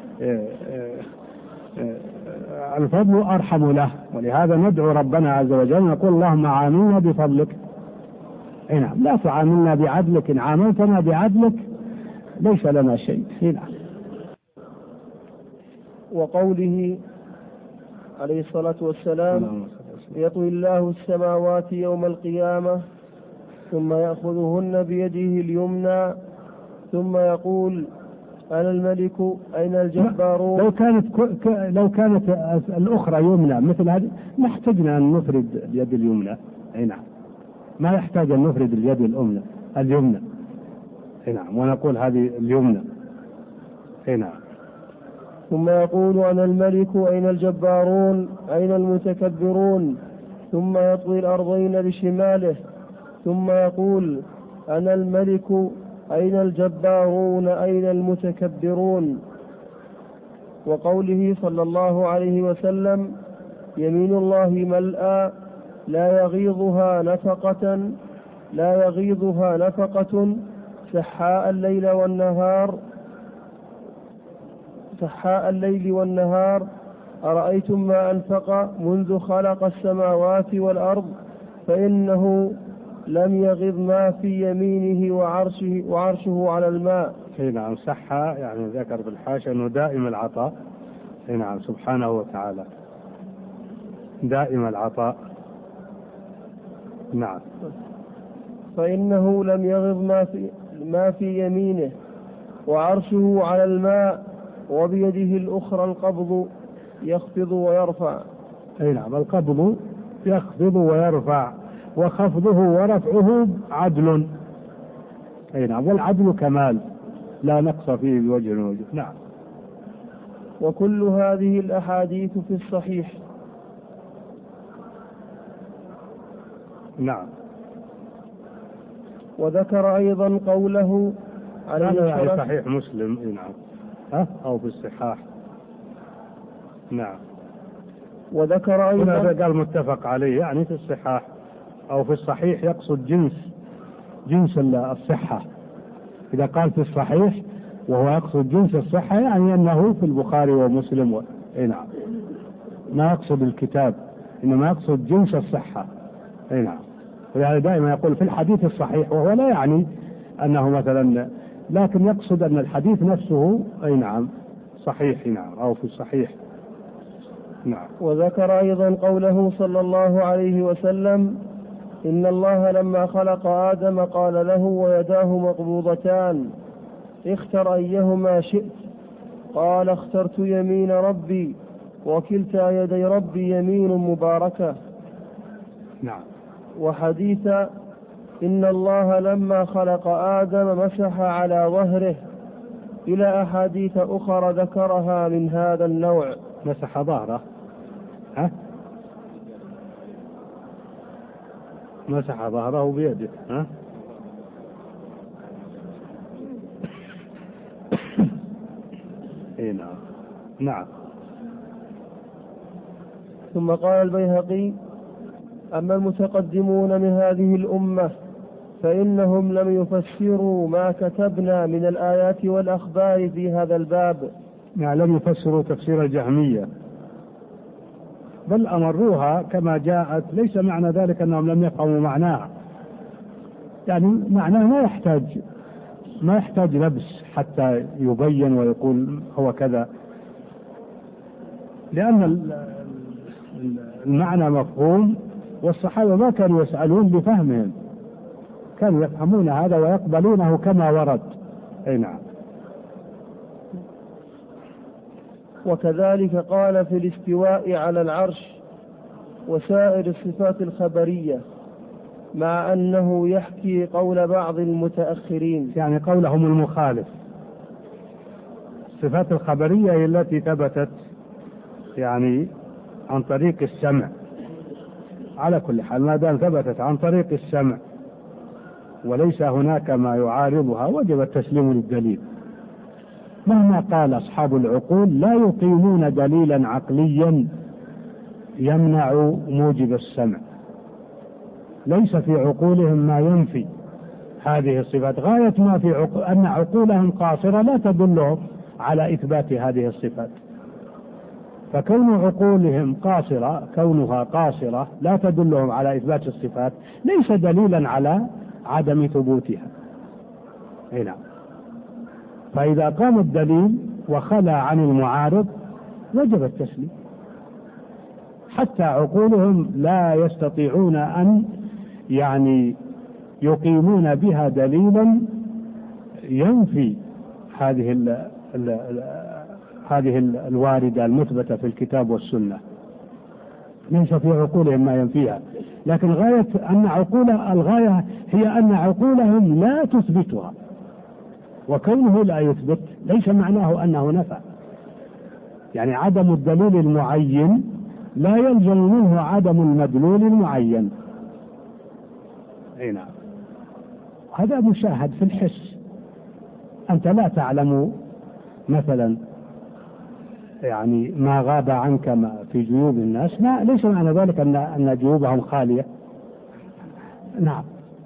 الفضل أرحم له. ولهذا ندعو ربنا عز وجل نقول اللهم عاملنا بفضلك، أي نعم، لا تعاملنا بعدلك، إن عاملتنا بعدلك ليس لنا شيء. نعم. وقوله عليه الصلاة والسلام يطوي الله السماوات يوم القيامة ثم يأخذهن بيده اليمنى ثم يقول أنا الملك أين الجبارون. لو كانت الأخرى يمنى مثل هذه ما احتجنا أن نفرد اليد اليمنى، أي نعم، ما يحتاج أن نفرد اليد اليمنى، أي نعم، ونقول هذه اليمنى، أي نعم. ثم يقول أنا الملك أين الجبارون أين المتكبرون، ثم يطوي الأرضين بشماله ثم يقول أنا الملك أين الجبارون أين المتكبرون. وقوله صلى الله عليه وسلم يمين الله ملأى لا يغيضها نفقة سحاء الليل والنهار أرأيتم ما أنفق منذ خلق السماوات والأرض فإنه لم يغض ما في يمينه وعرشه على الماء. نعم، صح، يعني ذكر في الحاشية أنه دائم العطاء، نعم، سبحانه وتعالى دائم العطاء، نعم. فإنه لم يغض ما في يمينه وعرشه على الماء وبيده الأخرى القبض يخفض ويرفع. أي نعم، القبض يخفض ويرفع، وخفضه ورفعه عدل، أي نعم، والعدل كمال لا نقص فيه بوجه من الوجوه. نعم. وكل هذه الأحاديث في الصحيح. نعم. وذكر أيضا قوله على صحيح مسلم، نعم، أو في الصحاح، نعم. وذكر أيضا هذا قال متفق عليه، يعني في الصحاح أو في الصحيح يقصد جنس الصحة. إذا قال في الصحيح وهو يقصد جنس الصحة يعني أنه في البخاري ومسلم نعم، ما يقصد الكتاب، إنما يقصد جنس الصحة، نعم. ولهذا دائما يقول في الحديث الصحيح، وهو لا يعني أنه مثلا، لكن يقصد أن الحديث نفسه نعم صحيح، نعم، أو في الصحيح، نعم. وذكر أيضا قوله صلى الله عليه وسلم إن الله لما خلق آدم قال له ويداه مقبوضتان اختر أيهما شئت، قال اخترت يمين ربي وكلتا يدي ربي يمين مباركة. نعم. وحديث إن الله لما خلق آدم مسح على ظهره إلى أحاديث أخرى ذكرها من هذا النوع. مسح ظهره، مسح ظهره بيده، نعم، نعم. ثم قال البيهقي أما المتقدمون من هذه الأمة فإنهم لم يفسروا ما كتبنا من الآيات والأخبار في هذا الباب، يعني لم يفسروا تفسير الجهمية، بل أمروها كما جاءت. ليس معنى ذلك أنهم لم يفهموا معناها، يعني معناه ما يحتاج ما يحتاج لبس حتى يبين ويقول هو كذا، لأن المعنى مفهوم، والصحابة ما كانوا يسألون بفهمهم، كانوا يفهمون هذا ويقبلونه كما ورد. أي نعم. وكذلك قال في الاستواء على العرش وسائر الصفات الخبرية، مع أنه يحكي قول بعض المتأخرين، يعني قولهم المخالف. الصفات الخبرية هي التي ثبتت يعني عن طريق السمع، على كل حال ما دام ثبتت عن طريق السمع وليس هناك ما يعارضها وجب التسليم للدليل. مهما قال أصحاب العقول لا يقيمون دليلا عقليا يمنع موجب السمع، ليس في عقولهم ما ينفي هذه الصفات. غاية ما في أن عقولهم قاصرة لا تدلهم على إثبات هذه الصفات، فكون عقولهم قاصرة، كونها قاصرة لا تدلهم على إثبات الصفات ليس دليلا على عدم ثبوتها. هنا فإذا قام الدليل وخلى عن المعارض وجب التسليم، حتى عقولهم لا يستطيعون أن يعني يقيمون بها دليلا ينفي هذه الواردة المثبتة في الكتاب والسنة، ليس في عقولهم ما ينفيها. لكن الغاية هي أن عقولهم لا تثبتها، وكونه لا يثبت ليس معناه أنه نفى. يعني عدم الدليل المعين لا يلزم منه عدم المدلول المعين. نعم. هذا مشاهد في الحس. أنت لا تعلم مثلا يعني ما غاب عنك في جيوب الناس، ليس معنى ذلك أن جيوبهم خالية. نعم.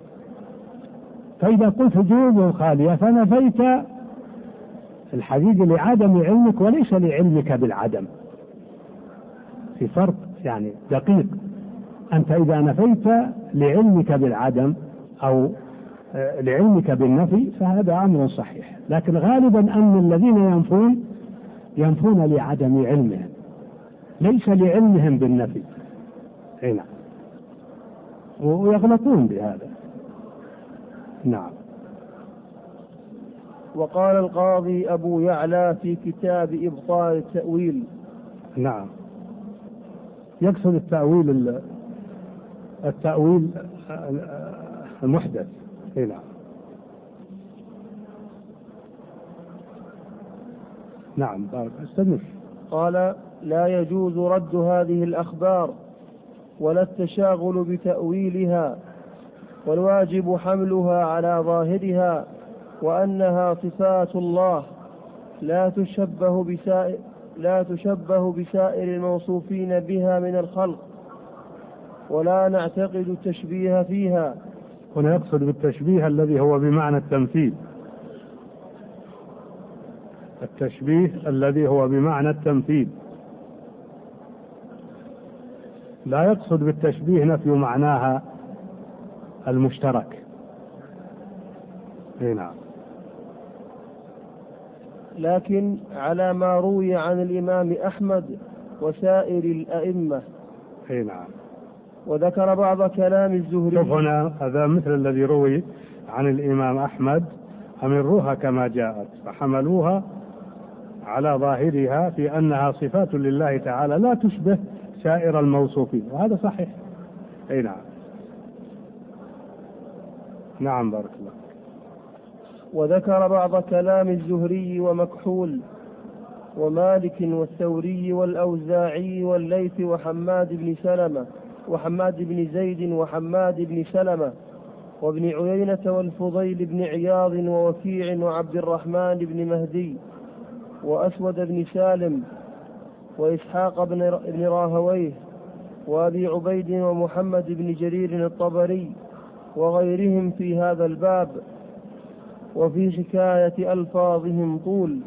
فإذا قلت جيوبهم خالية فنفيت الحقيقة لعدم علمك وليس لعلمك بالعدم، في فرق يعني دقيق. أنت إذا نفيت لعلمك بالعدم أو لعلمك بالنفي فهذا أمر صحيح، لكن غالبا أن الذين ينفون لعدم علمهم ليس لعلمهم بالنفي. هنا ويغلطون بهذا. نعم. وقال القاضي أبو يعلى في كتاب إبطال التأويل. نعم. يقصد التأويل المحدث. هنا نعم. استمر. قال: لا يجوز رد هذه الأخبار ولا التشاغل بتأويلها، والواجب حملها على ظاهرها، وأنها صفات الله لا تشبه بسائر الموصوفين بها من الخلق، ولا نعتقد التشبيه فيها. هنا يقصد بالتشبيه الذي هو بمعنى التمثيل، التشبيه الذي هو بمعنى التمثيل، لا يقصد بالتشبيه نفي معناها المشترك. نعم. لكن على ما روي عن الإمام أحمد وسائر الأئمة. نعم. وذكر بعض كلام الزهري. شوف هنا هذا مثل الذي روي عن الإمام أحمد: أمروها كما جاءت فحملوها على ظاهرها في أنها صفات لله تعالى لا تشبه سائر الموصوفين، وهذا صحيح. نعم. نعم بارك الله. وذكر بعض كلام الزهري ومكحول ومالك والثوري والأوزاعي والليث وحماد بن زيد وحماد بن سلمة وابن عيينة والفضيل بن عياض ووكيع وعبد الرحمن بن مهدي وأسود بن سالم وإسحاق بن راهويه وأبي عبيد ومحمد بن جرير الطبري وغيرهم في هذا الباب، وفي حكاية ألفاظهم طول.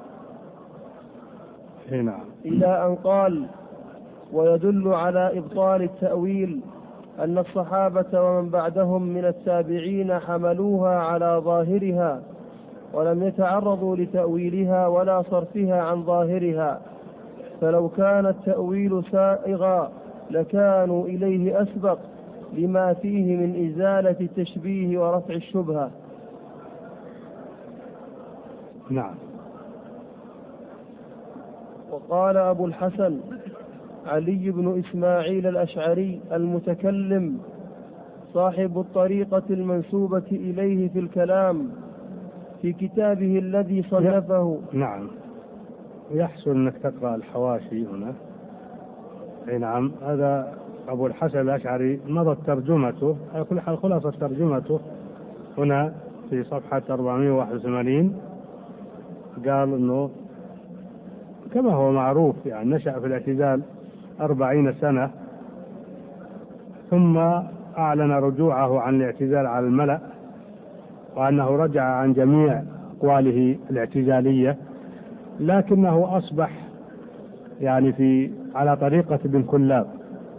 إلى أن قال: ويدل على إبطال التأويل أن الصحابة ومن بعدهم من التابعين حملوها على ظاهرها ولم يتعرضوا لتأويلها ولا صرفها عن ظاهرها، فلو كان التأويل سائغا لكانوا إليه أسبق لما فيه من إزالة التشبيه ورفع الشبهة. نعم. وقال أبو الحسن علي بن إسماعيل الأشعري المتكلم صاحب الطريقة المنسوبة إليه في الكلام في كتابه الذي صنفه. نعم، يحسن أنك تقرأ الحواشي هنا. نعم، هذا أبو الحسن الأشعري مضت ترجمته، على كل حال خلاصة ترجمته هنا في صفحة 481. قال أنه كما هو معروف يعني نشأ في الاعتزال 40 سنة، ثم أعلن رجوعه عن الاعتزال على الملأ، وأنه رجع عن جميع أقواله الاعتزالية، لكنه أصبح يعني على طريقة ابن كلاب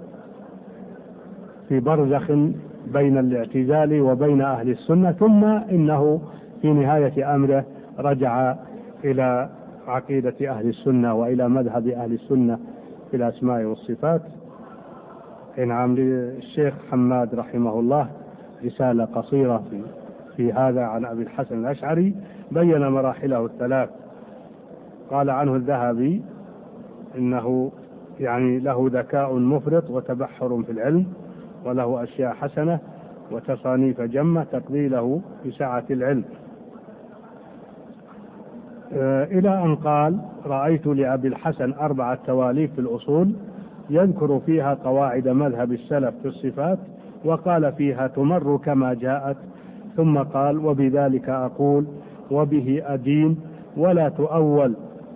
في برزخ بين الاعتزال وبين أهل السنة، ثم إنه في نهاية أمره رجع إلى عقيدة أهل السنة وإلى مذهب أهل السنة في الأسماء والصفات. نعم، للشيخ حماد رحمه الله رسالة قصيرة في هذا عن أبي الحسن الأشعري، بين مراحله الثلاث. قال عنه الذهبي إنه يعني له ذكاء مفرط وتبحر في العلم، وله أشياء حسنة وتصانيف جمة تقضي له بسعة العلم، إلى أن قال: رأيت لأبي الحسن 4 تواليف في الأصول يذكر فيها قواعد مذهب السلف في الصفات، وقال فيها تمر كما جاءت، ثم قال: وبذلك أقول وبه أدين ولا تؤول.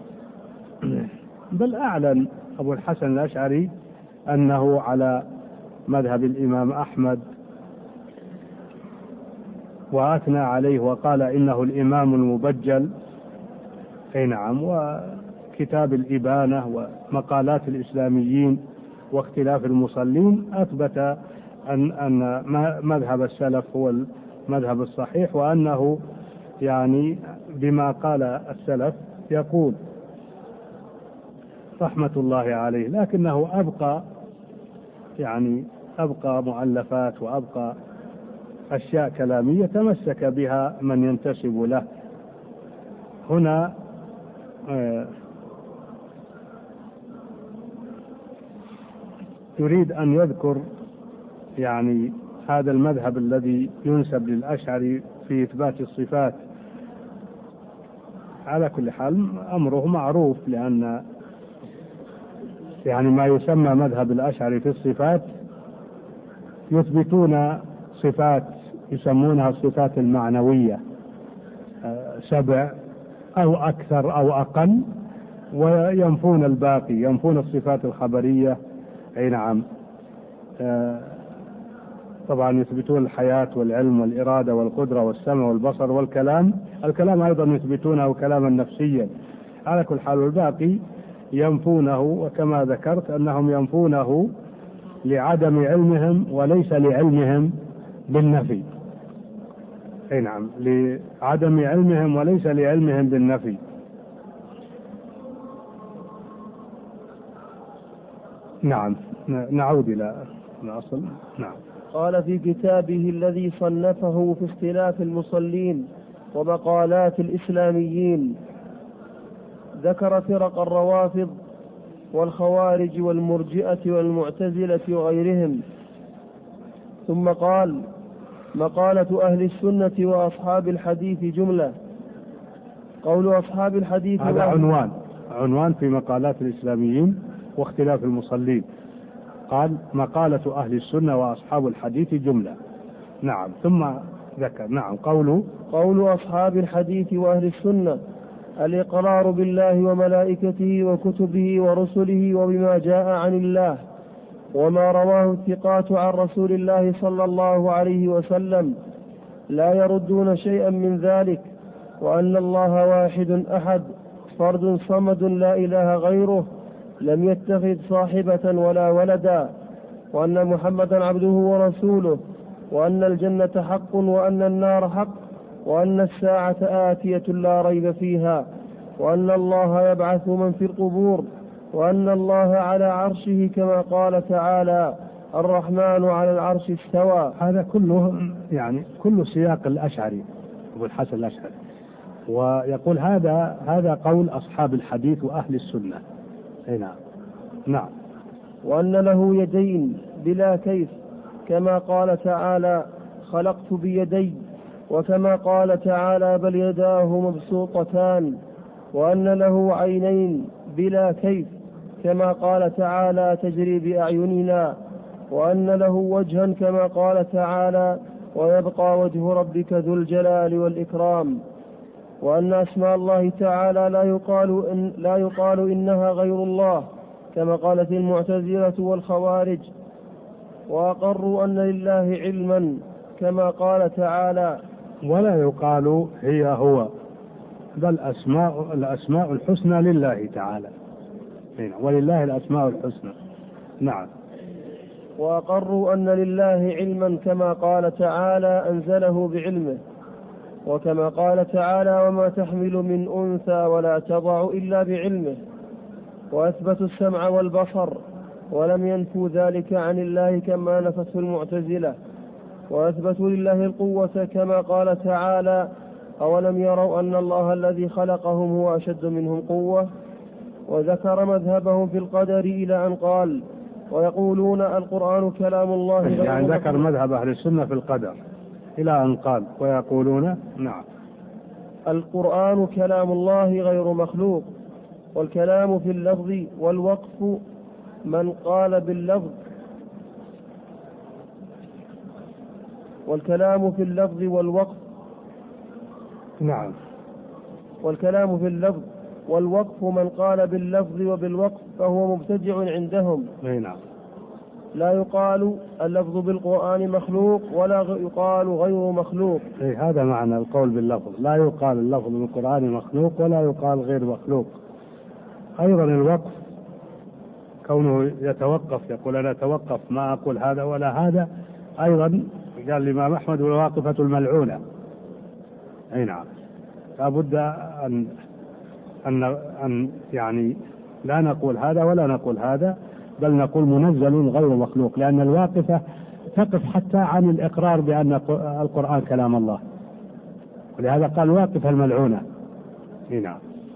بل أعلن أبو الحسن الأشعري أنه على مذهب الإمام أحمد، وأثنى عليه وقال إنه الإمام المبجل. نعم، وكتاب الإبانة ومقالات الإسلاميين واختلاف المصلين أثبت أن مذهب السلف هو المذهب الصحيح، وأنه يعني بما قال السلف يقول رحمة الله عليه، لكنه أبقى مؤلفات وأبقى أشياء كلامية تمسك بها من ينتسب له. هنا يريد أن يذكر يعني هذا المذهب الذي ينسب للأشعري في إثبات الصفات. على كل حال أمره معروف، لأن يعني ما يسمى مذهب الأشعري في الصفات يثبتون صفات يسمونها الصفات المعنوية 7 أو أكثر أو أقل، وينفون الباقي، ينفون الصفات الخبرية. نعم، طبعا يثبتون الحياة والعلم والإرادة والقدرة والسمع والبصر والكلام. الكلام أيضا يثبتونه كلاما نفسيا. على كل حال الباقي ينفونه، وكما ذكرت أنهم ينفونه لعدم علمهم وليس لعلمهم بالنفي. نعم، لعدم علمهم وليس لعلمهم بالنفي. نعم، نعود إلى الأصل. نعم. قال في كتابه الذي صنفه في اختلاف المصلين ومقالات الإسلاميين، ذكر فرق الروافض والخوارج والمرجئة والمعتزلة وغيرهم، ثم قال: مقالة أهل السنة وأصحاب الحديث جملة. قول أصحاب الحديث هذا عنوان في مقالات الإسلاميين واختلاف المصلين. قال: مقالة أهل السنة وأصحاب الحديث جملة. نعم، ثم ذكر نعم قول أصحاب الحديث وأهل السنة الإقرار بالله وملائكته وكتبه ورسله وبما جاء عن الله وما رواه الثقات عن رسول الله صلى الله عليه وسلم، لا يردون شيئا من ذلك، وأن الله واحد أحد فرد صمد لا إله غيره، لم يتخذ صاحبة ولا ولدا، وأن محمدا عبده ورسوله، وأن الجنة حق وأن النار حق، وأن الساعة آتية لا ريب فيها، وأن الله يبعث من في القبور، وأن الله على عرشه كما قال تعالى الرحمن على العرش استوى. هذا كله يعني كل سياق الأشعري أبو الحسن الأشعري، ويقول هذا قول أصحاب الحديث وأهل السنة. نعم. نعم. وأن له يدين بلا كيف كما قال تعالى خلقت بيدي، وكما قال تعالى بل يداه مبسوطتان. وأن له عينين بلا كيف كما قال تعالى تجري بأعيننا. وأن له وجها كما قال تعالى ويبقى وجه ربك ذو الجلال والإكرام. وأن أسماء الله تعالى لا يقال إنها غير الله كما قالت المعتزلة والخوارج. وأقروا أن لله علما كما قال تعالى ولا يقال هي هو، بل الأسماء الحسنى لله تعالى، ولله الأسماء الحسنى. نعم. وأقروا أن لله علما كما قال تعالى أنزله بعلمه، وكما قال تعالى وما تحمل من أنثى ولا تضع إلا بعلمه. وأثبتوا السمع والبصر ولم ينفوا ذلك عن الله كما نفته المعتزلة. وأثبتوا لله القوة كما قال تعالى أولم يروا أن الله الذي خلقهم هو أشد منهم قوة. وذكر مذهبهم في القدر إلى أن قال ويقولون القرآن كلام الله غير يعني ذكر مذهب أهل السنة في القدر إلى أن قال ويقولون نعم القرآن كلام الله غير مخلوق. والكلام في اللفظ والوقف من قال باللفظ والكلام في اللفظ والوقف نعم والكلام في اللفظ والوقف من قال باللفظ وبالوقف فهو مبتدع عندهم. نعم. لا يقال اللفظ بالقرآن مخلوق ولا يقال غير مخلوق. هذا معنى القول باللفظ، لا يقال اللفظ بالقرآن مخلوق ولا يقال غير مخلوق. أيضا الوقف كونه يتوقف، يقول أنا أتوقف ما أقول هذا ولا هذا، أيضا قال الإمام أحمد والواقفة الملعونة. نعم. لابد أن يعني لا نقول هذا ولا نقول هذا، بل نقول منزل غير مخلوق، لأن الواقفة تقف حتى عن الإقرار بأن القرآن كلام الله، ولهذا قال واقفة الملعونة. نعم.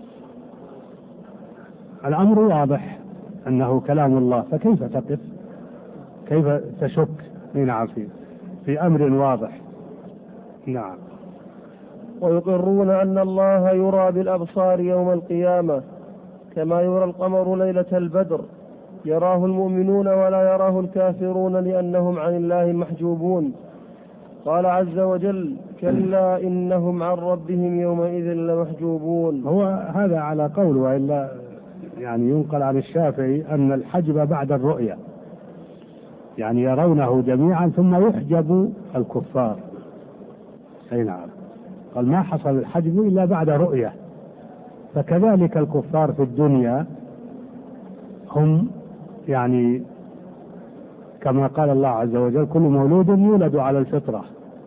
الأمر واضح أنه كلام الله، فكيف تقف؟ كيف تشك؟ نعم في أمر واضح. نعم. ويقرون أن الله يرى بالأبصار يوم القيامة كما يرى القمر ليلة البدر، يراه المؤمنون ولا يراه الكافرون لأنهم عن الله محجوبون. قال عز وجل كلا إنهم عن ربهم يومئذ لمحجوبون. هو هذا على قول، وإلا يعني ينقل عن الشافعي أن الحجب بعد الرؤية، يعني يرونه جميعا ثم يحجب الكفار. نعم. قال ما حصل الحجب إلا بعد رؤية. فكذلك الكفار في الدنيا هم يعني كما قال الله عز وجل كل مولود يولد على الفطرة،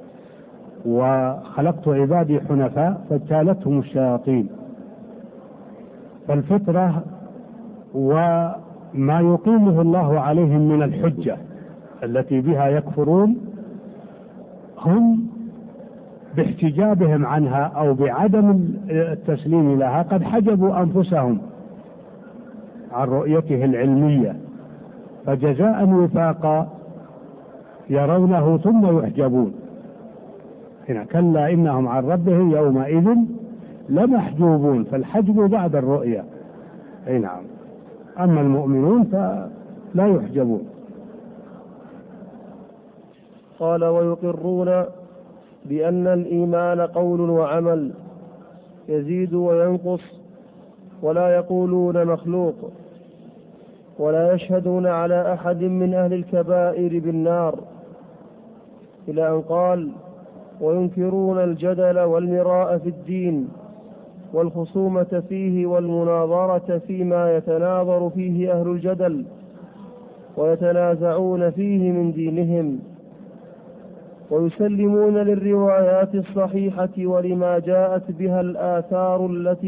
وخلقت عبادي حنفاء فاجتالتهم الشياطين. فالفطرة وما يقيمه الله عليهم من الحجة التي بها يكفرون، هم باحتجابهم عنها أو بعدم التسليم لها قد حجبوا أنفسهم عن رؤيته العلمية، فجزاء وفاقا يرونه ثم يحجبون. هنا كلا إنهم عن ربهم يومئذ لمحجوبون، فالحجب بعد الرؤية. نعم. أما المؤمنون فلا يحجبون. قال ويقرون بأن الإيمان قول وعمل يزيد وينقص، ولا يقولون مخلوق، ولا يشهدون على أحد من أهل الكبائر بالنار، إلى أن قال وينكرون الجدل والمراء في الدين والخصومة فيه والمناظرة فيما يتناظر فيه أهل الجدل ويتنازعون فيه من دينهم. ويسلمون للروايات الصحيحة ولما جاءت بها الآثار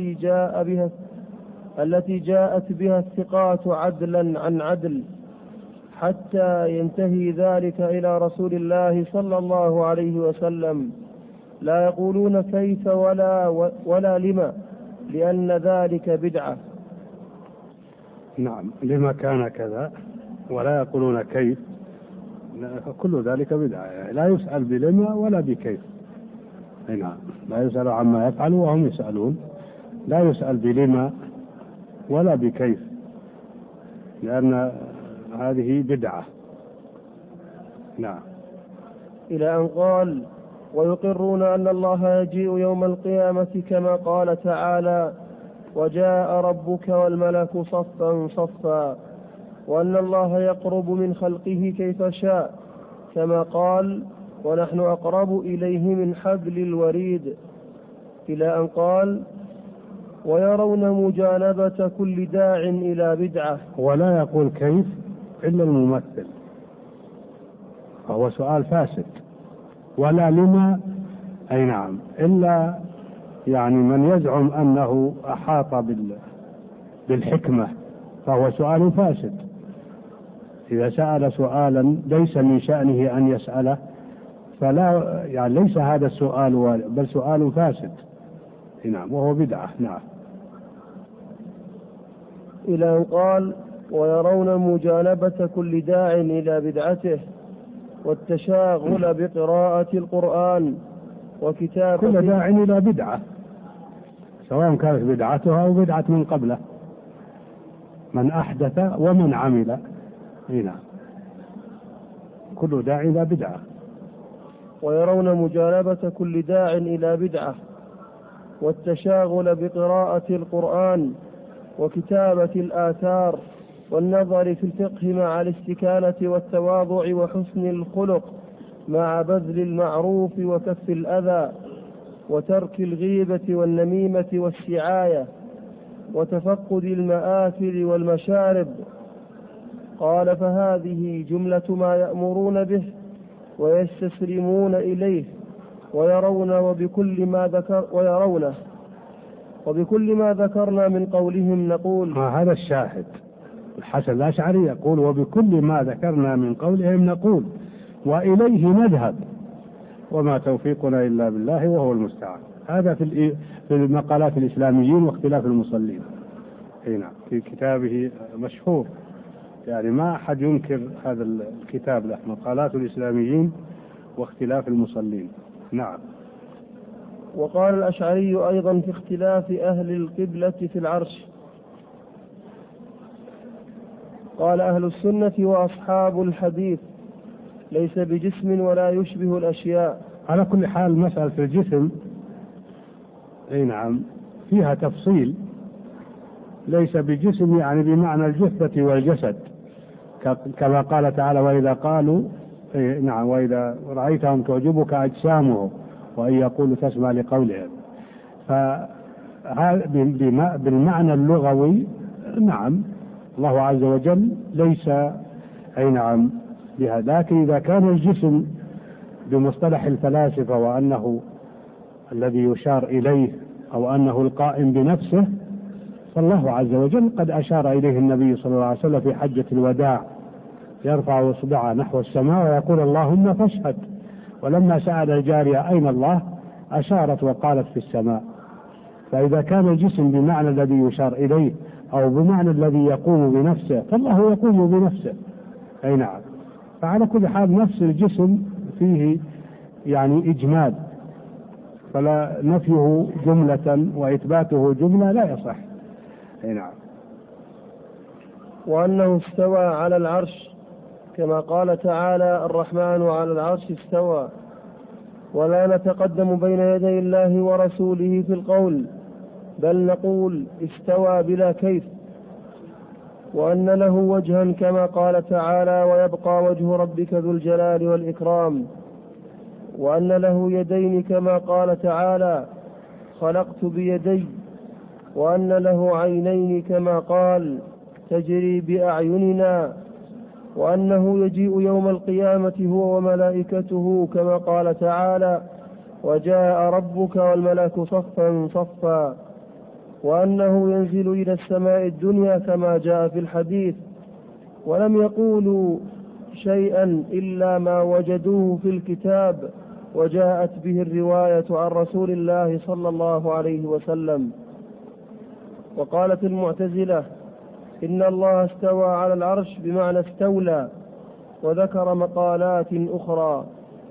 التي جاءت بها الثقات عدلا عن عدل، حتى ينتهي ذلك إلى رسول الله صلى الله عليه وسلم، لا يقولون كيف ولا لما، لأن ذلك بدعة. نعم، لما كان كذا ولا يقولون كيف، كل ذلك بدعة، يعني لا يسأل بلما ولا بكيف. نعم، لا يسأل عما يفعل وهم يسألون، لا يسأل بلما ولا بكيف، لأن هذه بدعة. نعم. إلى أن قال: ويقرون أن الله يجيء يوم القيامة كما قال تعالى: وجاء ربك والملك صفا صفا، وأن الله يقرب من خلقه كيف شاء، كما قال: ونحن أقرب إليه من حبل الوريد. إلى أن قال: ويرون مجانبة كل داع إلى بدعة. ولا يقول كيف إلا الممثل، فهو سؤال فاسد. ولا لما، أي نعم، إلا يعني من يزعم أنه أحاط بالحكمة، فهو سؤال فاسد. إذا سأل سؤالا ليس من شأنه أن يسأله فلا، يعني ليس هذا السؤال بل سؤال فاسد. نعم، وهو بدعة. نعم. إلى أن قال: ويرون مجانبة كل داع إلى بدعته، والتشاغل بقراءة القرآن وكتابة. كل داع إلى بدعة، سواء كانت بدعتها أو بدعة من قبله، من أحدث ومن عمل. هنا كل داع إلى بدعة. ويرون مجانبة كل داع إلى بدعة، والتشاغل بقراءة القرآن وكتابة الآثار، والنظر في الفقه مع الاستكانة والتواضع وحسن الخلق مع بذل المعروف وكف الأذى، وترك الغيبة والنميمة والسعاية، وتفقد المآكل والمشارب. قال: فهذه جملة ما يأمرون به ويستسلمون إليه، وبكل ما ذكرنا من قولهم نقول. هذا الشاهد. الحسن الأشعري يقول: وبكل ما ذكرنا من قولهم نقول وإليه نذهب وما توفيقنا إلا بالله وهو المستعان. هذا في المقالات الإسلاميين واختلاف المصلين. هنا في كتابه مشهور، يعني ما أحد ينكر هذا الكتاب له، مقالات الإسلاميين واختلاف المصلين. نعم. وقال الأشعري أيضا في اختلاف أهل القبلة في العرش، قال: أهل السنة وأصحاب الحديث ليس بجسم ولا يشبه الأشياء. على كل حال مسألة الجسم نعم فيها تفصيل. ليس بجسم يعني بمعنى الجثة والجسد، كما قال تعالى: وإذا قالوا نعم وإذا رأيتهم تعجبك أجسامهم وإن يقولوا تسمع لقولهم. فهذا بالمعنى اللغوي نعم الله عز وجل ليس نعم بها. لكن إذا كان الجسم بمصطلح الفلاسفة وأنه الذي يشار إليه أو أنه القائم بنفسه، فالله عز وجل قد أشار إليه النبي صلى الله عليه وسلم في حجة الوداع، يرفع إصبعه نحو السماء ويقول: اللهم فاشهد. ولما سأل الجارية أين الله أشارت وقالت في السماء. فإذا كان الجسم بمعنى الذي يشار إليه أو بمعنى الذي يقوم بنفسه، فالله يقوم بنفسه. أي نعم. فعلى كل حال نفس الجسم فيه يعني إجمال، فلا نفيه جملة وإثباته جملة لا يصح. أي نعم. وأنه استوى على العرش كما قال تعالى: الرحمن على العرش استوى. ولا نتقدم بين يدي الله ورسوله في القول، بل نقول استوى بلا كيف. وأن له وجها كما قال تعالى: ويبقى وجه ربك ذو الجلال والإكرام. وأن له يدين كما قال تعالى: خلقت بيدي. وأن له عينين كما قال: تجري بأعيننا. وأنه يجيء يوم القيامة هو وملائكته كما قال تعالى: وجاء ربك والملك صفا صفا، وأنه ينزل إلى السماء الدنيا كما جاء في الحديث، ولم يقولوا شيئا إلا ما وجدوه في الكتاب وجاءت به الرواية عن رسول الله صلى الله عليه وسلم. وقالت المعتزلة إن الله استوى على العرش بمعنى استولى، وذكر مقالات أخرى.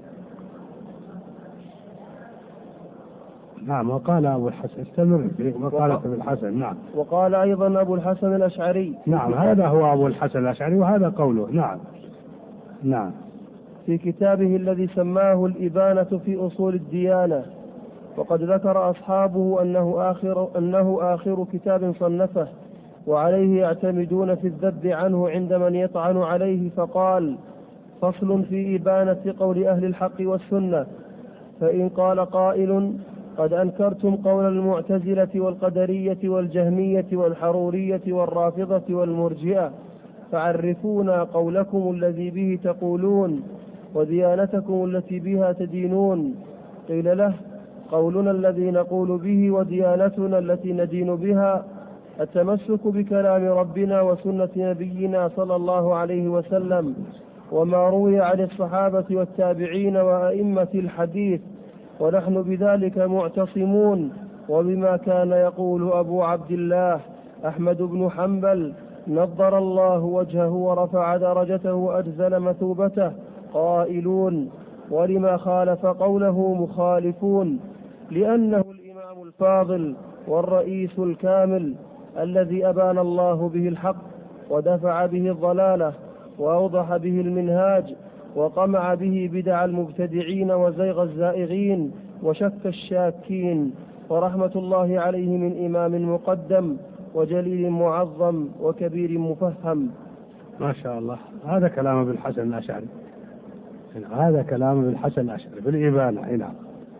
نعم. وقال أبو الحسن، استمر في مقالة أبو الحسن. نعم. وقال أيضا أبو الحسن الأشعري. نعم، هذا هو أبو الحسن الأشعري وهذا قوله. نعم. نعم. في كتابه الذي سماه الإبانة في أصول الديانة، وقد ذكر أصحابه أنه آخر كتاب صنفه، وعليه يعتمدون في الذب عنه عند من يطعن عليه، فقال: فصل في إبانة قول أهل الحق والسنة. فإن قال قائل: قد أنكرتم قول المعتزلة والقدرية والجهمية والحرورية والرافضة والمرجئة، فعرفونا قولكم الذي به تقولون وديانتكم التي بها تدينون. قيل له: قولنا الذي نقول به وديانتنا التي ندين بها التمسك بكلام ربنا وسنة نبينا صلى الله عليه وسلم، وما روي عن الصحابة والتابعين وأئمة الحديث، ونحن بذلك معتصمون، وبما كان يقول أبو عبد الله أحمد بن حنبل نضر الله وجهه ورفع درجته وأجزل مثوبته قائلون، ولما خالف قوله مخالفون، لأنه الإمام الفاضل والرئيس الكامل الذي أبان الله به الحق ودفع به الضلالة وأوضح به المنهاج وقمع به بدع المبتدعين وزيغ الزائغين وشك الشاكين، ورحمة الله عليه من إمام مقدم وجليل معظم وكبير مفهم. ما شاء الله. هذا كلام ابن الحسن الأشعري. هذا كلام ابن الحسن الأشعري في الإبانة هنا.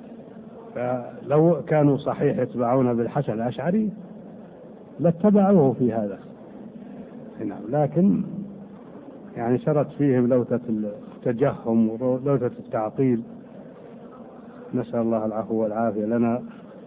فلو كانوا صحيح يتبعون بالحسن الأشعري لاتبعوه في هذا هنا، لكن يعني شرت فيهم لوثة التجهم ولوثة التعطيل. نسأل الله العفو والعافية لنا،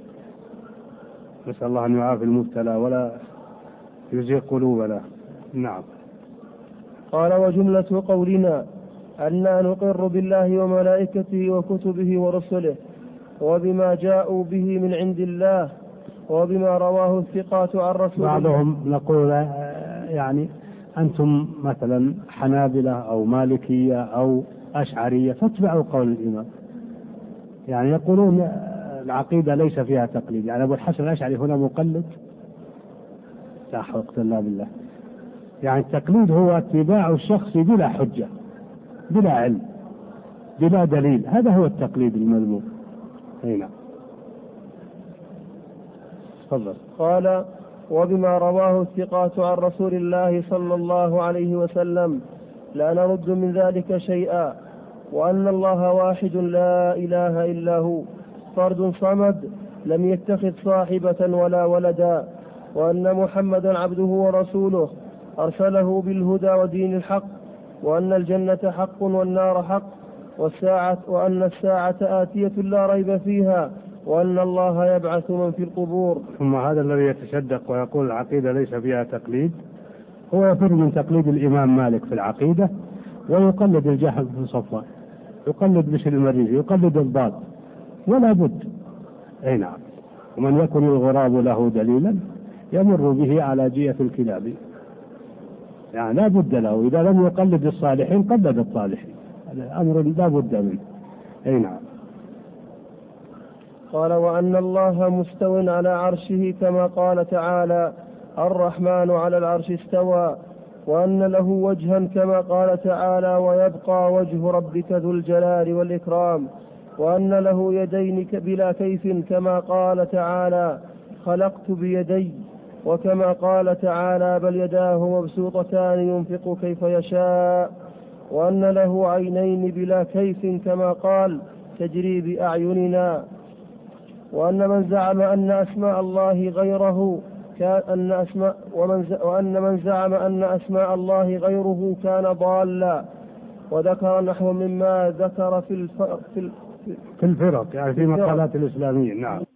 نسأل الله أن يعافي المبتلى ولا يزيغ قلوبنا. نعم. قال: وجملة قولنا أننا نقر بالله وملائكته وكتبه ورسله وبما جاءوا به من عند الله وبما رواه الثقات عن رسول الله. بعضهم نقول يعني أنتم مثلا حنابلة أو مالكية أو أشعرية فاتبعوا قول الإمام، يعني يقولون العقيدة ليس فيها تقليد. يعني أبو الحسن الأشعري هنا مقلد؟ لا حول ولا بالله. يعني التقليد هو اتباع الشخص بلا حجة بلا علم بلا دليل، هذا هو التقليد المذموم. هنا تفضل. قال: وبما رواه الثقات عن رسول الله صلى الله عليه وسلم لا نرد من ذلك شيئا، وأن الله واحد لا إله إلا هو فرد صمد لم يتخذ صاحبة ولا ولدا، وأن محمدا عبده ورسوله أرسله بالهدى ودين الحق، وأن الجنة حق والنار حق، وأن الساعة آتية لا ريب فيها، وأن الله يبعث من في القبور. ثم هذا الذي يتشدق ويقول العقيدة ليس فيها تقليد هو يفر من تقليد الإمام مالك في العقيدة، ويقلد الجهم بن صفوان، يقلد بشر المريسي، يقلد الضاد، ولا بد. أي نعم. ومن يكن الغراب له دليلا يمر به على جية الكلاب، يعني لا بد له. إذا لم يقلد الصالحين قلد الصالحين، هذا أمر لا بد منه. أي نعم. قال: وأن الله مستو على عرشه كما قال تعالى: الرحمن على العرش استوى، وأن له وجها كما قال تعالى: ويبقى وجه ربك ذو الجلال والإكرام، وأن له يدين بلا كيف كما قال تعالى: خلقت بيدي، وكما قال تعالى: بل يداه مبسوطتان ينفق كيف يشاء، وأن له عينين بلا كيف كما قال: تجري بأعيننا، وأن من زعم أن أسماء الله غيره وأن من زعم أن أسماء الله غيره كان ضالا، وذكر نحو مما ذكر في الفرق، يعني في مقالات الإسلاميين. نعم.